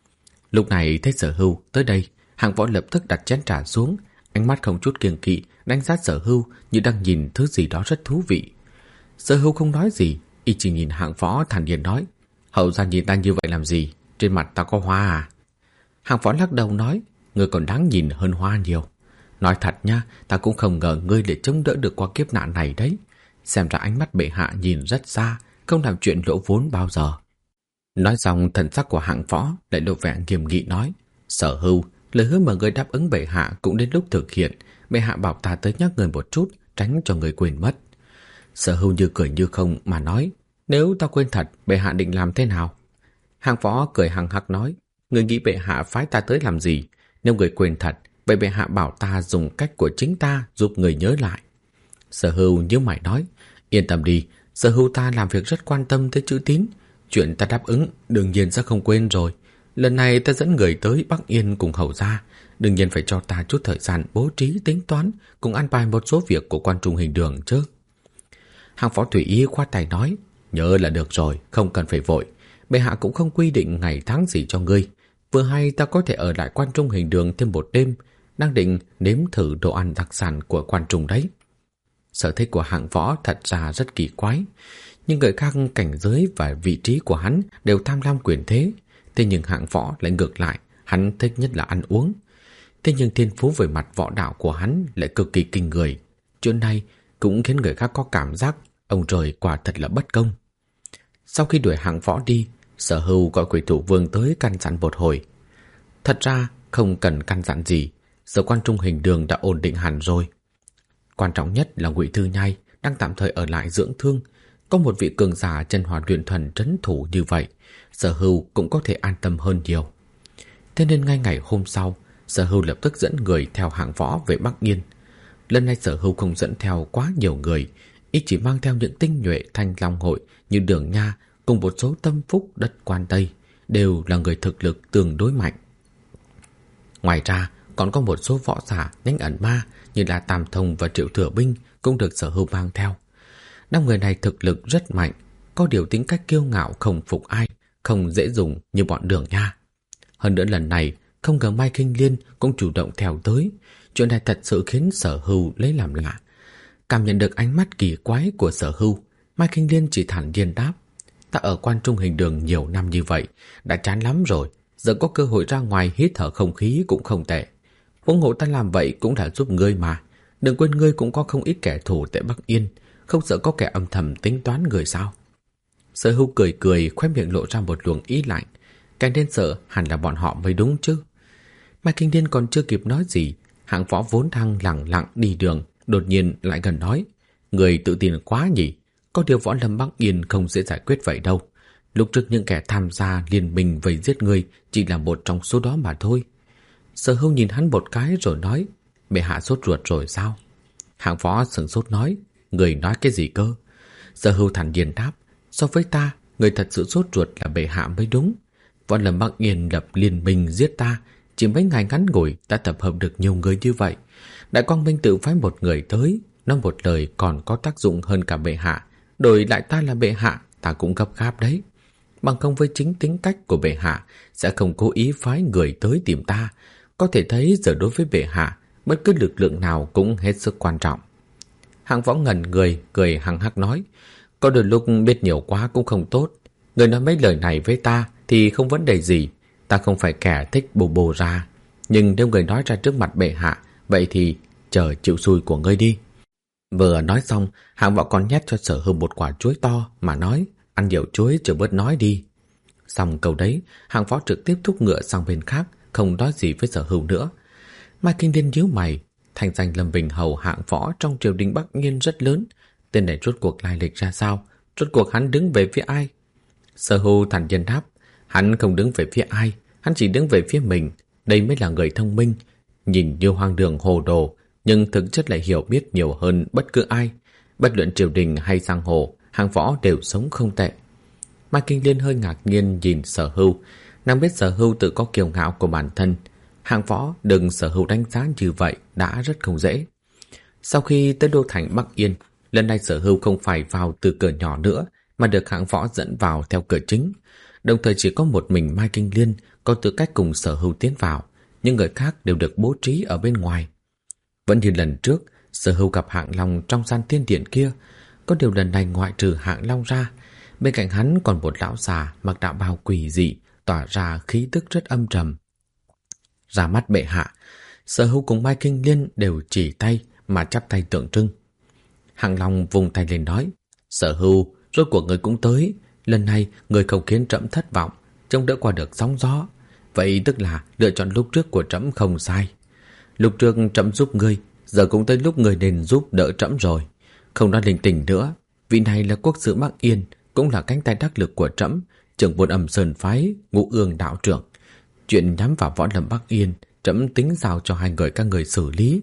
Lúc này thấy Sở Hưu tới đây, Hạng Võ lập tức đặt chén trà xuống, ánh mắt không chút kiêng kỵ đánh giá Sở Hưu như đang nhìn thứ gì đó rất thú vị. Sở Hưu không nói gì, y chỉ nhìn Hạng Võ thản nhiên nói, hậu gia nhìn ta như vậy làm gì? Trên mặt ta có hoa à? Hạng Võ lắc đầu nói, ngươi còn đáng nhìn hơn hoa nhiều. Nói thật nha, ta cũng không ngờ ngươi để chống đỡ được qua kiếp nạn này đấy. Xem ra ánh mắt bệ hạ nhìn rất xa, không làm chuyện lỗ vốn bao giờ. Nói xong, thần sắc của Hạng Võ lại lộ vẻ nghiêm nghị nói, Sở Hưu, lời hứa mà ngươi đáp ứng bệ hạ cũng đến lúc thực hiện. Bệ hạ bảo ta tới nhắc người một chút, tránh cho người quên mất. Sở Hưu như cười như không mà nói, nếu ta quên thật, bệ hạ định làm thế nào? Hạng Võ cười hằng hắc nói, người nghĩ bệ hạ phái ta tới làm gì? Nếu người quên thật, vậy bệ hạ bảo ta dùng cách của chính ta giúp người nhớ lại. Sở Hưu nhíu mày nói, yên tâm đi, Sở Hưu ta làm việc rất quan tâm tới chữ tín. Chuyện ta đáp ứng đương nhiên sẽ không quên rồi. Lần này ta dẫn người tới Bắc Yên cùng hầu gia, đương nhiên phải cho ta chút thời gian bố trí tính toán, cùng an bài một số việc của quan trung hình đường chứ. Hạng Võ tùy ý khoát tay nói, nhớ là được rồi, không cần phải vội. Bệ hạ cũng không quy định ngày tháng gì cho ngươi. Vừa hay ta có thể ở lại quan trung hình đường thêm một đêm, đang định nếm thử đồ ăn đặc sản của quan trung đấy. Sở thích của Hạng Võ thật ra rất kỳ quái, nhưng người khác cảnh giới và vị trí của hắn đều tham lam quyền thế. Thế nhưng Hạng Võ lại ngược lại, hắn thích nhất là ăn uống. Thế nhưng thiên phú về mặt võ đạo của hắn lại cực kỳ kinh người. Chuyện này cũng khiến người khác có cảm giác ông trời quả thật là bất công. Sau khi đuổi Hạng Võ đi, Sở Hưu gọi Quỷ Thủ Vương tới căn dặn một hồi. Thật ra không cần căn dặn gì, giờ quan trung hình đường đã ổn định hẳn rồi. Quan trọng nhất là Ngụy Thư Nhai đang tạm thời ở lại dưỡng thương. Có một vị cường giả chân hỏa luyện thần trấn thủ như vậy, Sở Hưu cũng có thể an tâm hơn nhiều. Thế nên ngay ngày hôm sau, Sở Hưu lập tức dẫn người theo hạng võ về Bắc Yên. Lần này Sở Hưu không dẫn theo quá nhiều người, ý chỉ mang theo những tinh nhuệ Thanh Long hội như Đường Nha cùng một số tâm phúc đất Quan Tây, đều là người thực lực tương đối mạnh. Ngoài ra, còn có một số võ giả nhánh ẩn ma như là Tam Thông và Triệu Thừa Binh cũng được Sở Hưu mang theo. 5 người này thực lực rất mạnh, có điều tính cách kiêu ngạo không phục ai, không dễ dùng như bọn Đường Nha. Hơn nữa lần này, không ngờ Mai Kinh Liên cũng chủ động theo tới. Chuyện này thật sự khiến Sở Hưu lấy làm lạ. Cảm nhận được ánh mắt kỳ quái của Sở Hưu, Mai Kinh Liên chỉ thản nhiên đáp: ta ở Quan Trung Hình Đường nhiều năm như vậy, đã chán lắm rồi. Giờ có cơ hội ra ngoài hít thở không khí cũng không tệ. Huống hồ ta làm vậy cũng đã giúp ngươi mà. Đừng quên ngươi cũng có không ít kẻ thù tại Bắc Yên, không sợ có kẻ âm thầm tính toán người sao? Sở Hưu cười cười, khóe miệng lộ ra một luồng ý lạnh. Cái nên sợ hẳn là bọn họ mới đúng chứ. Mai Kinh Liên còn chưa kịp nói gì, hạng võ vốn đang lặng lặng đi đường, đột nhiên lại gần nói: người tự tin quá nhỉ? Có điều võ lâm Bắc Yên không dễ giải quyết vậy đâu. Lúc trước những kẻ tham gia liên minh vây giết người chỉ là một trong số đó mà thôi. Sở Hưu nhìn hắn một cái rồi nói: bệ hạ sốt ruột rồi sao? Hạng võ sửng sốt nói: người nói cái gì cơ? Sở Hưu thản nhiên đáp: so với ta, người thật sự sốt ruột là bệ hạ mới đúng. Võ lâm Bắc Yên lập liên minh giết ta, chỉ mấy ngày ngắn ngủi đã tập hợp được nhiều người như vậy. Đại Quang Minh tự phái một người tới, nói một lời còn có tác dụng hơn cả bệ hạ. Đổi lại ta là bệ hạ, ta cũng gấp gáp đấy. Bằng không với chính tính cách của bệ hạ, sẽ không cố ý phái người tới tìm ta. Có thể thấy giờ đối với bệ hạ, bất cứ lực lượng nào cũng hết sức quan trọng. Hạng võ ngẩn người, cười hăng hắc nói: có đôi lúc biết nhiều quá cũng không tốt. Người nói mấy lời này với ta thì không vấn đề gì. Ta không phải kẻ thích bồ bồ ra. Nhưng nếu người nói ra trước mặt bệ hạ, vậy thì chờ chịu xui của ngươi đi. Vừa nói xong, hạng võ còn nhét cho Sở Hưu một quả chuối to mà nói: ăn nhiều chuối chờ bớt nói đi. Xong câu đấy, hạng võ trực tiếp thúc ngựa sang bên khác, không nói gì với Sở Hưu nữa. Mai Kinh Liên nhíu mày. Thành danh Lâm Bình hầu hạng võ trong triều đình Bắc Yên rất lớn. Tên này rốt cuộc lai lịch ra sao? Rốt cuộc hắn đứng về phía ai? Sở Hưu thản nhiên đáp: hắn không đứng về phía ai, hắn chỉ đứng về phía mình. Đây mới là người thông minh. Nhìn như hoang đường hồ đồ, nhưng thực chất lại hiểu biết nhiều hơn bất cứ ai. Bất luận triều đình hay giang hồ, hạng võ đều sống không tệ. Mai Kinh Liên hơi ngạc nhiên nhìn Sở Hưu. Nàng biết Sở Hưu tự có kiêu ngạo của bản thân. Hạng võ đừng Sở Hưu đánh giá như vậy đã rất không dễ. Sau khi tới đô thành Bắc Yên, lần này Sở Hưu không phải vào từ cửa nhỏ nữa, mà được hạng võ dẫn vào theo cửa chính. Đồng thời chỉ có một mình Mai Kinh Liên có tư cách cùng Sở Hưu tiến vào, những người khác đều được bố trí ở bên ngoài. Vẫn như lần trước, Sở Hưu gặp Hạng Long trong gian tiên điện kia. Có điều lần này ngoại trừ Hạng Long ra, bên cạnh hắn còn một lão già mặc đạo bào quỷ dị, tỏa ra khí tức rất âm trầm. Ra mắt bệ hạ, Sở Hưu cùng Mai Kinh Liên đều chỉ tay mà chắp tay tượng trưng. Hạng Long vùng tay lên nói: Sở Hưu, rốt cuộc người cũng tới. Lần này người không khiến trẫm thất vọng, trông đỡ qua được sóng gió. Vậy tức là lựa chọn lúc trước của trẫm không sai. Lúc trước trẫm giúp ngươi, giờ cũng tới lúc người nên giúp đỡ trẫm rồi. Không nói linh tinh nữa, vị này là quốc sư Bắc Yên, cũng là cánh tay đắc lực của trẫm, trưởng môn Âm Sơn phái, Ngũ Ương đạo trưởng. Chuyện nhắm vào võ lâm Bắc Yên, trẫm tính giao cho hai người các người xử lý.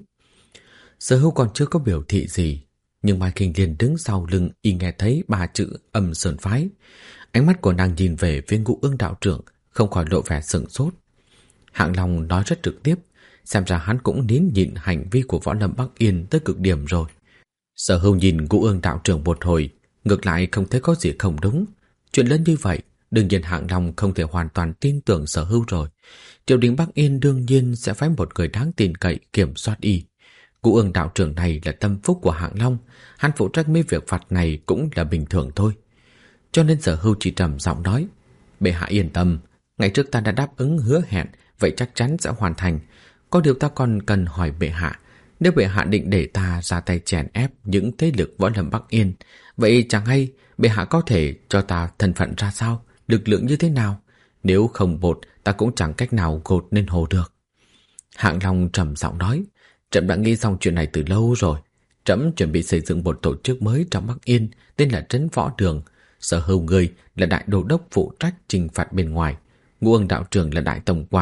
Sở Hưu còn chưa có biểu thị gì, nhưng Mai Kinh Liên đứng sau lưng y nghe thấy 3 chữ Âm Sơn phái. Ánh mắt của nàng nhìn về phía Ngũ Ương đạo trưởng, không khỏi lộ vẻ sửng sốt. Hạng Long nói rất trực tiếp, xem ra hắn cũng nín nhịn hành vi của võ lâm Bắc Yên tới cực điểm rồi. Sở Hưu nhìn Ngũ Ương đạo trưởng một hồi, ngược lại không thấy có gì không đúng. Chuyện lớn như vậy, đương nhiên Hạng Long không thể hoàn toàn tin tưởng Sở Hưu rồi. Triều đình Bắc Yên đương nhiên sẽ phái một người đáng tin cậy kiểm soát y. Ngũ Ương đạo trưởng này là tâm phúc của Hạng Long, hắn phụ trách mấy việc phạt này cũng là bình thường thôi. Cho nên Sở Hưu chỉ trầm giọng nói: bệ hạ yên tâm, ngày trước ta đã đáp ứng hứa hẹn, vậy chắc chắn sẽ hoàn thành. Có điều ta còn cần hỏi bệ hạ, nếu bệ hạ định để ta ra tay chèn ép những thế lực võ lâm Bắc Yên, vậy chẳng hay bệ hạ có thể cho ta thân phận ra sao, lực lượng như thế nào? Nếu không bột, ta cũng chẳng cách nào gột nên hồ được. Hạng Long trầm giọng nói: trẫm đã nghĩ xong chuyện này từ lâu rồi. Trẫm chuẩn bị xây dựng một tổ chức mới trong Bắc Yên, tên là Trấn Võ Đường. Sở Hưu người là đại đô đốc phụ trách trừng phạt bên ngoài, Ngũ Ương đạo trưởng là đại tổng quản,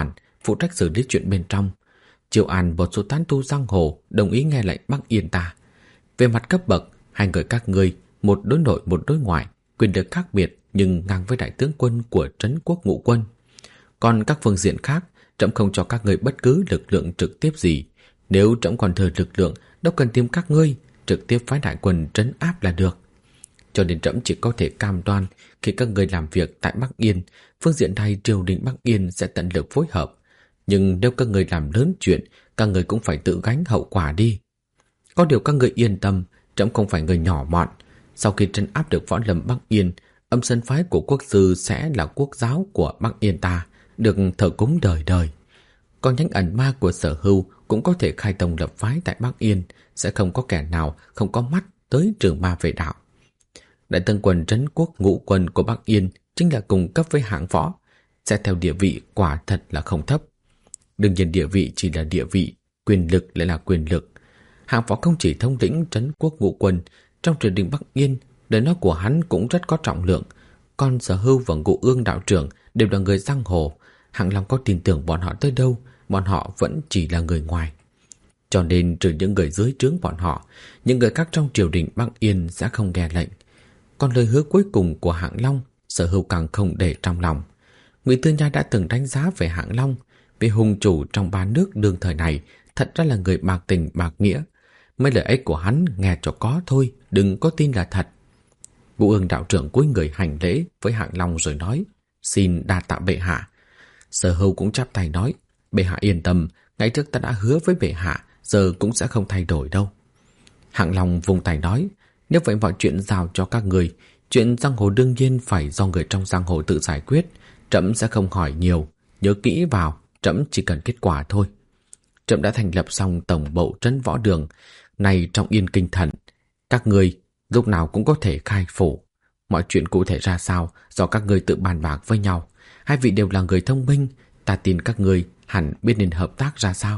phụ trách xử lý chuyện bên trong. Triệu An một số tán tu giang hồ đồng ý nghe lệnh Bắc Yên ta. Về mặt cấp bậc, hai người các ngươi, một đối nội một đối ngoại, quyền lực khác biệt nhưng ngang với đại tướng quân của Trấn Quốc Ngũ Quân. Còn các phương diện khác, trẫm không cho các ngươi bất cứ lực lượng trực tiếp gì. Nếu trẫm còn thừa lực lượng, đâu cần tìm các ngươi, trực tiếp phái đại quân trấn áp là được. Cho nên trẫm chỉ có thể cam đoan khi các ngươi làm việc tại Bắc Yên, phương diện này triều đình Bắc Yên sẽ tận lực phối hợp. Nhưng nếu các ngươi làm lớn chuyện, các ngươi cũng phải tự gánh hậu quả đi. Có điều các ngươi yên tâm, trẫm không phải người nhỏ mọn. Sau khi trấn áp được võ lâm Bắc Yên, Âm Sơn phái của quốc sư sẽ là quốc giáo của Bắc Yên ta, được thờ cúng đời đời. Còn nhánh ẩn ma của Sở Hưu cũng có thể khai tông lập phái tại Bắc Yên, sẽ không có kẻ nào không có mắt tới trừ ma về đạo. Đại tướng quân Trấn Quốc Ngũ Quân của Bắc Yên chính là cùng cấp với hạng võ, sẽ theo địa vị quả thật là không thấp. Đương nhiên địa vị chỉ là địa vị, quyền lực lại là quyền lực. Hạng võ không chỉ thống lĩnh Trấn Quốc Ngũ Quân, trong triều đình Bắc Yên, lời nói của hắn cũng rất có trọng lượng. Còn Sở Hưu và Ngũ Ương đạo trưởng đều là người giang hồ, Hạng Long có tin tưởng bọn họ tới đâu, bọn họ vẫn chỉ là người ngoài. Cho nên trừ những người dưới trướng bọn họ, những người khác trong triều đình Bắc Yên sẽ không nghe lệnh. Còn lời hứa cuối cùng của Hạng Long, Sở Hưu càng không để trong lòng. Ngụy Tư Nha đã từng đánh giá về Hạng Long, vì hùng chủ trong ba nước đương thời này thật ra là người bạc tình bạc nghĩa. Mấy lời ấy của hắn nghe cho có thôi, đừng có tin là thật. Ngũ Ương đạo trưởng cúi người hành lễ với Hạng Long rồi nói: Xin đa tạ bệ hạ. Sở Hưu cũng chắp tay nói: Bệ hạ yên tâm, ngày trước ta đã hứa với bệ hạ, giờ cũng sẽ không thay đổi đâu. Hạng Long vùng tay nói: Nếu vậy mọi chuyện giao cho các người, chuyện giang hồ đương nhiên phải do người trong giang hồ tự giải quyết, trẫm sẽ không hỏi nhiều, nhớ kỹ vào, trẫm chỉ cần kết quả thôi. Trẫm đã thành lập xong tổng bộ trấn võ đường này trong Yên Kinh Thần, các người lúc nào cũng có thể khai phủ. Mọi chuyện cụ thể ra sao do các người tự bàn bạc với nhau. Hai vị đều là người thông minh, ta tin các người hẳn biết nên hợp tác ra sao.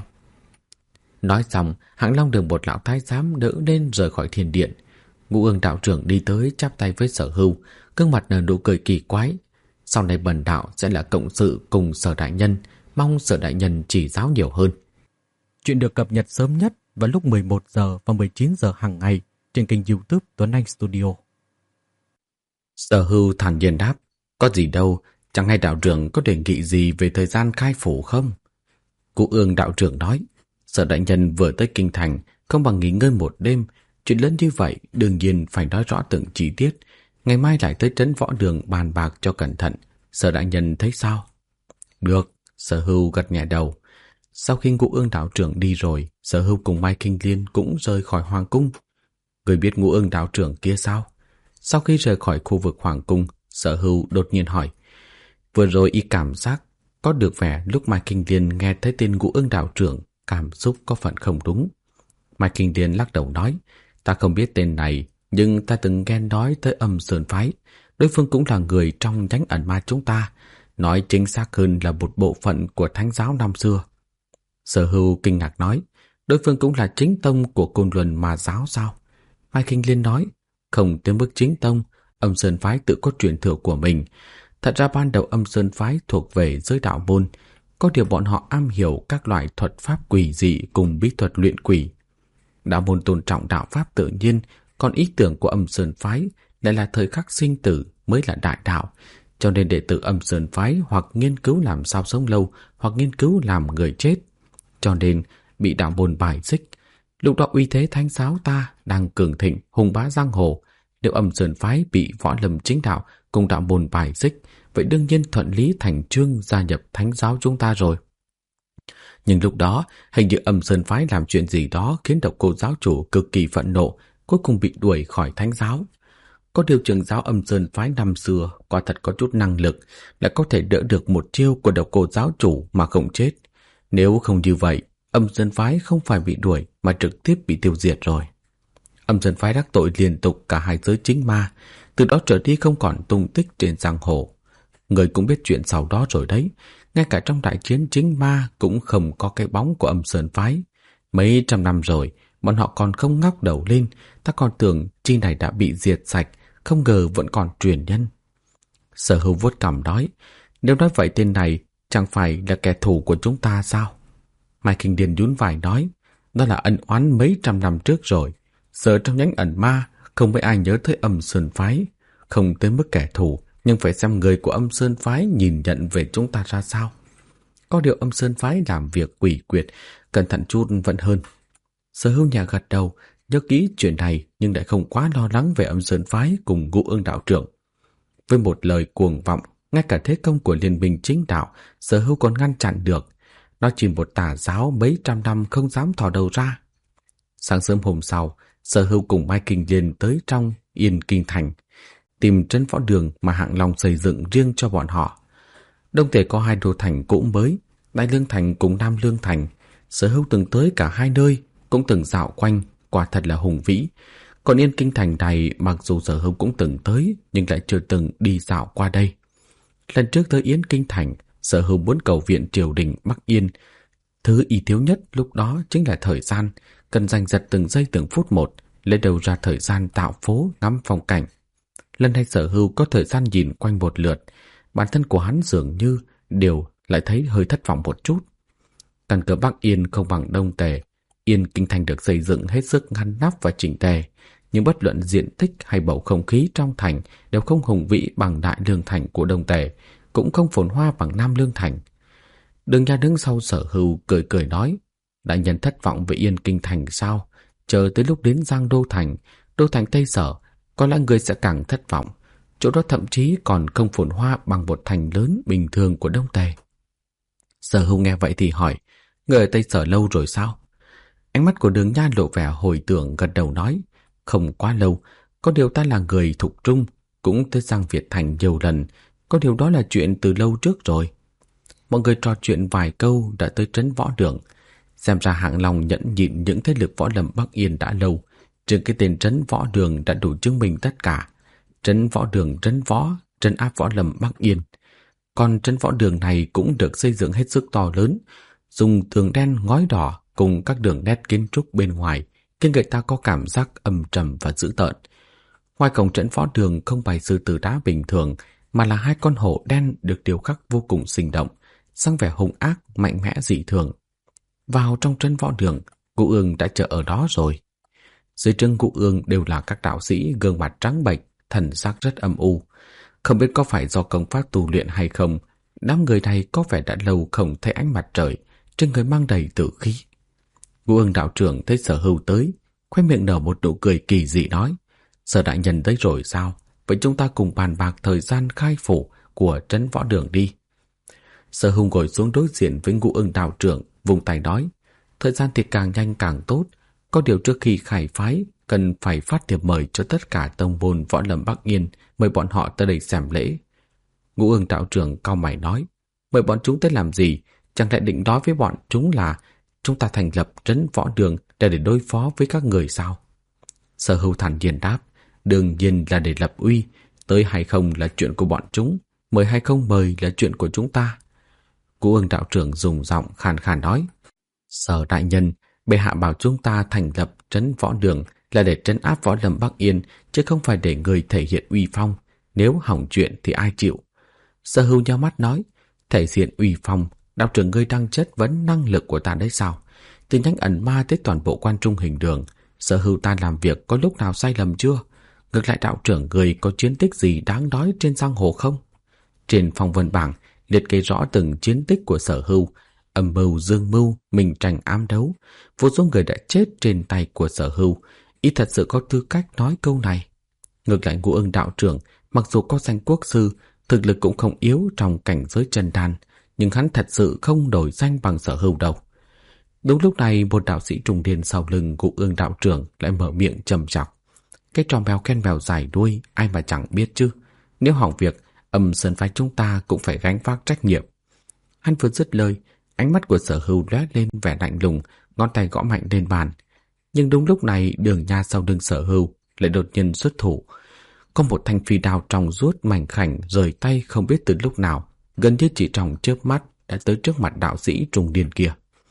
Nói xong, Hạng Long được một lão thái giám đỡ lên rời khỏi thiền điện. Ngũ Ương đạo trưởng đi tới chắp tay với Sở Hưu, gương mặt nở nụ cười kỳ quái. Sau này bần đạo sẽ là cộng sự cùng Sở đại nhân, mong Sở đại nhân chỉ giáo nhiều hơn. Chuyện được cập nhật sớm nhất vào lúc 11 giờ và 19 giờ hàng ngày trên kênh YouTube Tuấn Anh Studio. Sở Hưu thản nhiên đáp: Có gì đâu, chẳng hay đạo trưởng có đề nghị gì về thời gian khai phủ không? Ngũ Ương đạo trưởng nói: Sở đại nhân vừa tới kinh thành, không bằng nghỉ ngơi một đêm. Chuyện lớn như vậy đương nhiên phải nói rõ từng chi tiết. Ngày mai lại tới trấn võ đường bàn bạc cho cẩn thận. Sở đại nhân thấy sao? Được, Sở Hưu gật nhẹ đầu. Sau khi Ngũ Ương đạo trưởng đi rồi, Sở Hưu cùng Mai Kinh Liên cũng rời khỏi hoàng cung. Người biết Ngũ Ương đạo trưởng kia sao? Sau khi rời khỏi khu vực hoàng cung, Sở Hưu đột nhiên hỏi. Vừa rồi y cảm giác có được vẻ lúc Mai Kinh Liên nghe thấy tên Ngũ Ương đạo trưởng, cảm xúc có phần không đúng. Mai Kinh Liên lắc đầu nói: Ta không biết tên này, nhưng ta từng nghe nói tới Âm Sơn phái. Đối phương cũng là người trong nhánh ẩn ma chúng ta, nói chính xác hơn là một bộ phận của thánh giáo năm xưa. Sở Hưu kinh ngạc nói: Đối phương cũng là chính tông của Côn Luân Ma giáo sao? Mai Kinh Liên nói: Không tới mức chính tông, Âm Sơn phái tự có truyền thừa của mình. Thật ra ban đầu Âm Sơn phái thuộc về giới đạo môn, có điều bọn họ am hiểu các loại thuật pháp quỷ dị cùng bí thuật luyện quỷ. Đạo môn tôn trọng đạo pháp tự nhiên, còn ý tưởng của Âm Sơn phái lại là thời khắc sinh tử mới là đại đạo, cho nên đệ tử Âm Sơn phái hoặc nghiên cứu làm sao sống lâu, hoặc nghiên cứu làm người chết, cho nên bị đạo môn bài xích. Lúc đó uy thế thánh giáo ta đang cường thịnh, hùng bá giang hồ. Nếu Âm Sơn phái bị võ lâm chính đạo cùng đạo môn bài xích, vậy đương nhiên thuận lý thành chương gia nhập thánh giáo chúng ta rồi. Nhưng lúc đó, hình như Âm Sơn phái làm chuyện gì đó khiến Độc Cô giáo chủ cực kỳ phẫn nộ, cuối cùng bị đuổi khỏi thánh giáo. Có điều trưởng giáo Âm Sơn phái năm xưa quả thật có chút năng lực, lại có thể đỡ được một chiêu của Độc Cô giáo chủ mà không chết. Nếu không như vậy, Âm Sơn phái không phải bị đuổi mà trực tiếp bị tiêu diệt rồi. Âm Sơn phái đắc tội liên tục cả hai giới chính ma, từ đó trở đi không còn tung tích trên giang hồ. Người cũng biết chuyện sau đó rồi đấy, ngay cả trong đại chiến chính ma cũng không có cái bóng của Âm Sơn phái. Mấy trăm năm rồi, bọn họ còn không ngóc đầu lên, ta còn tưởng chi này đã bị diệt sạch, không ngờ vẫn còn truyền nhân. Sở Hưu vuốt cằm nói: Nếu nói vậy tên này chẳng phải là kẻ thù của chúng ta sao? Mai Kinh Điền nhún vai nói, đó là ân oán mấy trăm năm trước rồi. Giờ trong nhánh ẩn ma, không mấy ai nhớ tới Âm Sơn Phái. Không tới mức kẻ thù, nhưng phải xem người của Âm Sơn Phái nhìn nhận về chúng ta ra sao. Có điều Âm Sơn Phái làm việc quỷ quyệt, cẩn thận chút vẫn hơn. Sở Hưu nhà gật đầu, nhớ kỹ chuyện này nhưng lại không quá lo lắng về Âm Sơn Phái cùng Ngũ Ương đạo trưởng. Với một lời cuồng vọng, ngay cả thế công của liên minh chính đạo, Sở Hưu còn ngăn chặn được. Nó chỉ một tà giáo mấy trăm năm không dám thò đầu ra. Sáng sớm hôm sau, Sở Hưu cùng Mai Kinh Liên tới trong Yên Kinh Thành, tìm trấn võ đường mà Hạng Long xây dựng riêng cho bọn họ. Đông Tề có 2 đô thành cũ mới, Đại Lương Thành cùng Nam Lương Thành. Sở Hưu từng tới cả 2 nơi, cũng từng dạo quanh, quả thật là hùng vĩ. Còn Yên Kinh Thành này mặc dù Sở Hưu cũng từng tới, nhưng lại chưa từng đi dạo qua đây. Lần trước tới Yên Kinh Thành, Sở Hưu muốn cầu viện triều đình Bắc Yên. Thứ y thiếu nhất lúc đó chính là thời gian, cần giành giật từng giây từng phút một, lấy đầu ra thời gian tạo phố ngắm phong cảnh. Lần này Sở Hưu có thời gian nhìn quanh một lượt, bản thân của hắn dường như đều lại thấy hơi thất vọng một chút. Căn cứ Bắc Yên không bằng Đông Tề, Yên Kinh Thành được xây dựng hết sức ngăn nắp và chỉnh tề, nhưng bất luận diện tích hay bầu không khí trong thành đều không hùng vĩ bằng Đại Lương Thành của Đông Tề, cũng không phồn hoa bằng Nam Lương Thành. Đường Nha đứng sau Sở Hưu cười cười nói, đại nhân thất vọng về Yên Kinh Thành sao? Chờ tới lúc đến Giang Đô Thành, Đô Thành Tây Sở, có lẽ người sẽ càng thất vọng. Chỗ đó thậm chí còn không phồn hoa bằng một thành lớn bình thường của Đông Tề. Sở Hưu nghe vậy thì hỏi, người ở Tây Sở lâu rồi sao? Ánh mắt của Đường Nha lộ vẻ hồi tưởng, gật đầu nói, không quá lâu, có điều ta là người Thục Trung, cũng tới Giang Việt Thành nhiều lần, có điều đó là chuyện từ lâu trước rồi. Mọi người trò chuyện vài câu đã tới trấn võ đường. Xem ra Hạng Long nhẫn nhịn những thế lực võ lâm Bắc Yên đã lâu. Trên cái tên trấn võ đường đã đủ chứng minh tất cả. Trấn võ đường trấn võ, trấn áp võ lâm Bắc Yên. Còn trấn võ đường này cũng được xây dựng hết sức to lớn, dùng tường đen ngói đỏ cùng các đường nét kiến trúc bên ngoài, khiến người ta có cảm giác âm trầm và dữ tợn. Ngoài cổng trấn võ đường không bày sư tử đá bình thường, mà là 2 con hổ đen được điêu khắc vô cùng sinh động, sang vẻ hung ác, mạnh mẽ dị thường. Vào trong trấn võ đường, Ngũ Ương đã chờ ở đó rồi. Dưới trướng Ngũ Ương đều là các đạo sĩ gương mặt trắng bệch, thần sắc rất âm u. Không biết có phải do công pháp tu luyện hay không, đám người này có vẻ đã lâu không thấy ánh mặt trời, trên người mang đầy tử khí. Ngũ Ương đạo trưởng thấy Sở Hưu tới, khóe miệng nở một nụ cười kỳ dị nói, Sở đại nhân tới rồi sao? Vậy chúng ta cùng bàn bạc thời gian khai phủ của trấn võ đường đi. Sở Hưu ngồi xuống đối diện với Ngũ Ương đạo trưởng, vùng tay nói, thời gian thì càng nhanh càng tốt, có điều trước khi khai phái cần phải phát thiệp mời cho tất cả tông môn võ lâm Bắc Yên, mời bọn họ tới đây xem lễ. Ngũ Ương đạo trưởng cau mày nói, mời bọn chúng tới làm gì? Chẳng lẽ định nói với bọn chúng là chúng ta thành lập trấn võ đường để đối phó với các người sao? Sở Hưu thản nhiên đáp, đương nhiên là để lập uy, tới hay không là chuyện của bọn chúng, mời hay không mời là chuyện của chúng ta. Ngũ Ương đạo trưởng dùng giọng khàn khàn nói, Sở đại nhân, bệ hạ bảo chúng ta thành lập trấn võ đường là để trấn áp võ lâm Bắc Yên, chứ không phải để người thể hiện uy phong. Nếu hỏng chuyện thì ai chịu? Sở Hưu nhíu mắt nói, thể hiện uy phong, đạo trưởng ngươi đang chất vấn năng lực của ta đấy sao? Từ nhánh ẩn ma tới toàn bộ Quan Trung Hình Đường, Sở Hưu ta làm việc có lúc nào sai lầm chưa? Ngược lại đạo trưởng ngươi có chiến tích gì đáng nói trên giang hồ không? Trên phong vân bảng liệt kê rõ từng chiến tích của Sở Hưu, âm mưu dương mưu, minh tranh ám đấu, vô số người đã chết trên tay của Sở Hưu, ý thật sự có tư cách nói câu này. Ngược lại Ngũ Ương đạo trưởng, mặc dù có danh quốc sư, thực lực cũng không yếu trong cảnh giới chân đan, nhưng hắn thật sự không đổi danh bằng Sở Hưu đâu. Đúng lúc này, một đạo sĩ trùng điền sau lưng Ngũ Ương đạo trưởng lại mở miệng trầm chọc. Cái trò mèo khen mèo dài đuôi, ai mà chẳng biết chứ. Nếu hỏng việc, Âm Sơn phái chúng ta cũng phải gánh vác trách nhiệm. Hắn vừa dứt lời, ánh mắt của Sở Hưu lóe lên vẻ lạnh lùng, ngón tay gõ mạnh lên bàn. Nhưng đúng lúc này, Đường Nha sau lưng Sở Hưu lại đột nhiên xuất thủ. Có một thanh phi đao trong suốt mảnh khảnh rời tay không biết từ lúc nào, gần như chỉ trong chớp mắt đã tới trước mặt đạo sĩ trùng điền kia.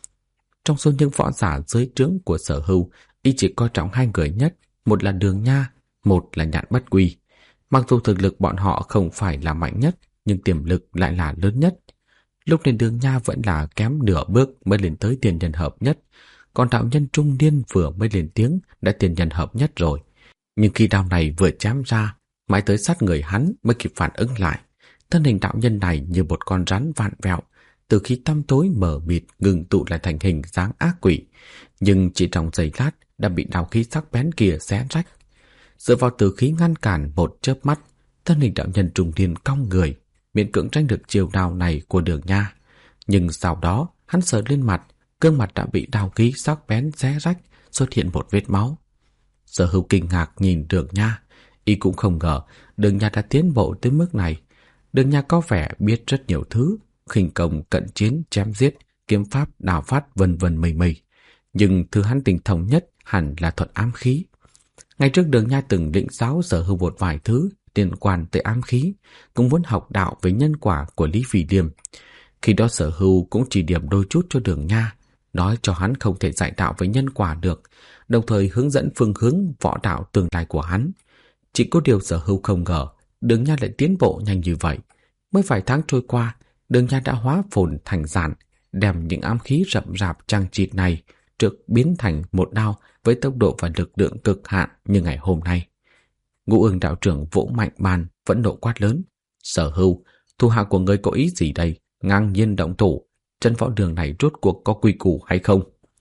Trong số những võ giả dưới trướng của Sở Hưu, y chỉ coi trọng 2 người nhất, một là Đường Nha, một là Nhạn Bất Quy. Mặc dù thực lực bọn họ không phải là mạnh nhất, nhưng tiềm lực lại là lớn nhất. Lúc lên Đường Nha vẫn là kém nửa bước mới lên tới tiền nhân hợp nhất, còn đạo nhân trung niên vừa mới lên tiếng đã tiền nhân hợp nhất rồi. Nhưng khi đao này vừa chém ra, mãi tới sát người hắn mới kịp phản ứng lại. Thân hình đạo nhân này như một con rắn vạn vẹo, từ khi tăm tối mờ mịt ngừng tụ lại thành hình dáng ác quỷ, nhưng chỉ trong giây lát đã bị đao khí sắc bén kia xé rách. Dựa vào tử khí ngăn cản một chớp mắt, thân hình đạo nhân trung niên cong người, miễn cưỡng tránh được chiều đao này của Đường Nha. Nhưng sau đó, hắn sờ lên mặt, gương mặt đã bị đao khí sắc bén xé rách, xuất hiện một vết máu. Sở Hữu kinh ngạc nhìn Đường Nha, y cũng không ngờ Đường Nha đã tiến bộ tới mức này. Đường Nha có vẻ biết rất nhiều thứ, khinh công, cận chiến, chém giết, kiếm pháp, đào phát vân vân mây mây. Nhưng thứ hắn tinh thông nhất hẳn là thuật ám khí. Ngày trước Đường Nha từng lĩnh giáo Sở Hữu một vài thứ liên quan tới ám khí, cũng muốn học đạo về nhân quả của Lý Phi Điềm. Khi đó Sở Hữu cũng chỉ điểm đôi chút cho Đường Nha, nói cho hắn không thể dạy đạo về nhân quả được, đồng thời hướng dẫn phương hướng võ đạo tương lai của hắn. Chỉ có điều Sở Hữu không ngờ Đường Nha lại tiến bộ nhanh như vậy. Mới vài tháng trôi qua, Đường Nha đã hóa phồn thành giản, đem những ám khí rậm rạp chằng chịt này trực biến thành một đao với tốc độ và lực lượng cực hạn như ngày hôm nay. Ngũ Ưng đạo trưởng vỗ mạnh bàn, vẫn nộ quát lớn: Sở Hữu, thủ hạ của ngươi có ý gì đây? Ngang nhiên động thủ, Trấn Võ Đường này rốt cuộc có quy củ hay không?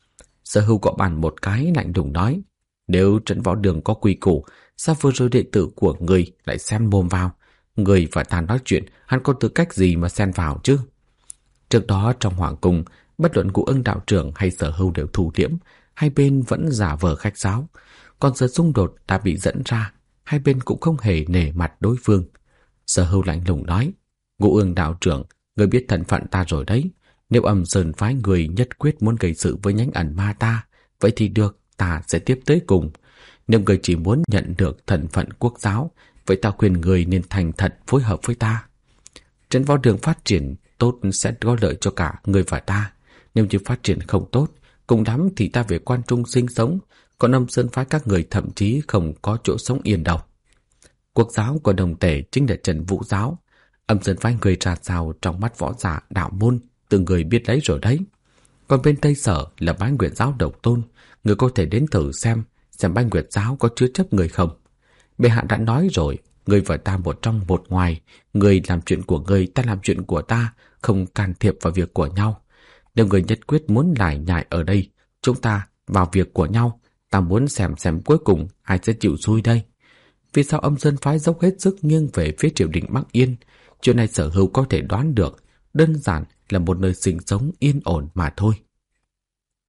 Sở Hữu gõ bàn một cái lạnh lùng nói: Nếu Trấn Võ Đường có quy củ, sao vừa rồi đệ tử của ngươi lại xen mồm vào? Ngươi và ta nói chuyện, hắn có tư cách gì mà xen vào chứ? Trước đó trong hoàng cung, bất luận Ngũ Ưng đạo trưởng hay Sở Hữu đều thủ liễm, hai bên vẫn giả vờ khách sáo. Còn giờ xung đột đã bị dẫn ra, hai bên cũng không hề nể mặt đối phương. Sở Hữu lạnh lùng nói: Ngũ Ưng đạo trưởng, ngươi biết thân phận ta rồi đấy. Nếu Âm Sơn phái người nhất quyết muốn gây sự với nhánh ẩn ma ta, vậy thì được, ta sẽ tiếp tới cùng. Nếu người chỉ muốn nhận được thân phận quốc giáo, vậy ta khuyên người nên thành thật phối hợp với ta. Trấn Võ Đường phát triển tốt sẽ có lợi cho cả người và ta. Nếu như phát triển không tốt, cùng lắm thì ta về Quan Trung sinh sống, còn Âm Sơn phái các người thậm chí không có chỗ sống yên đâu. Quốc giáo của Đồng Tể chính là Trần Vũ giáo. Âm Sơn phái người ra sao trong mắt võ giả đạo môn, từng người biết lấy rồi đấy. Còn bên Tây Sở là Bái Nguyệt giáo độc tôn, người có thể đến thử xem Bái Nguyệt giáo có chứa chấp người không. Bệ hạ đã nói rồi, người và ta một trong một ngoài, người làm chuyện của người, ta làm chuyện của ta, không can thiệp vào việc của nhau. Nếu người nhất quyết muốn lải nhải ở đây, chúng ta vào việc của nhau, ta muốn xem cuối cùng ai sẽ chịu xui đây. Vì sao Âm Sơn phái dốc hết sức nghiêng về phía triều đình Bắc Yên? Chuyện này Sở Hữu có thể đoán được, đơn giản là một nơi sinh sống yên ổn mà thôi.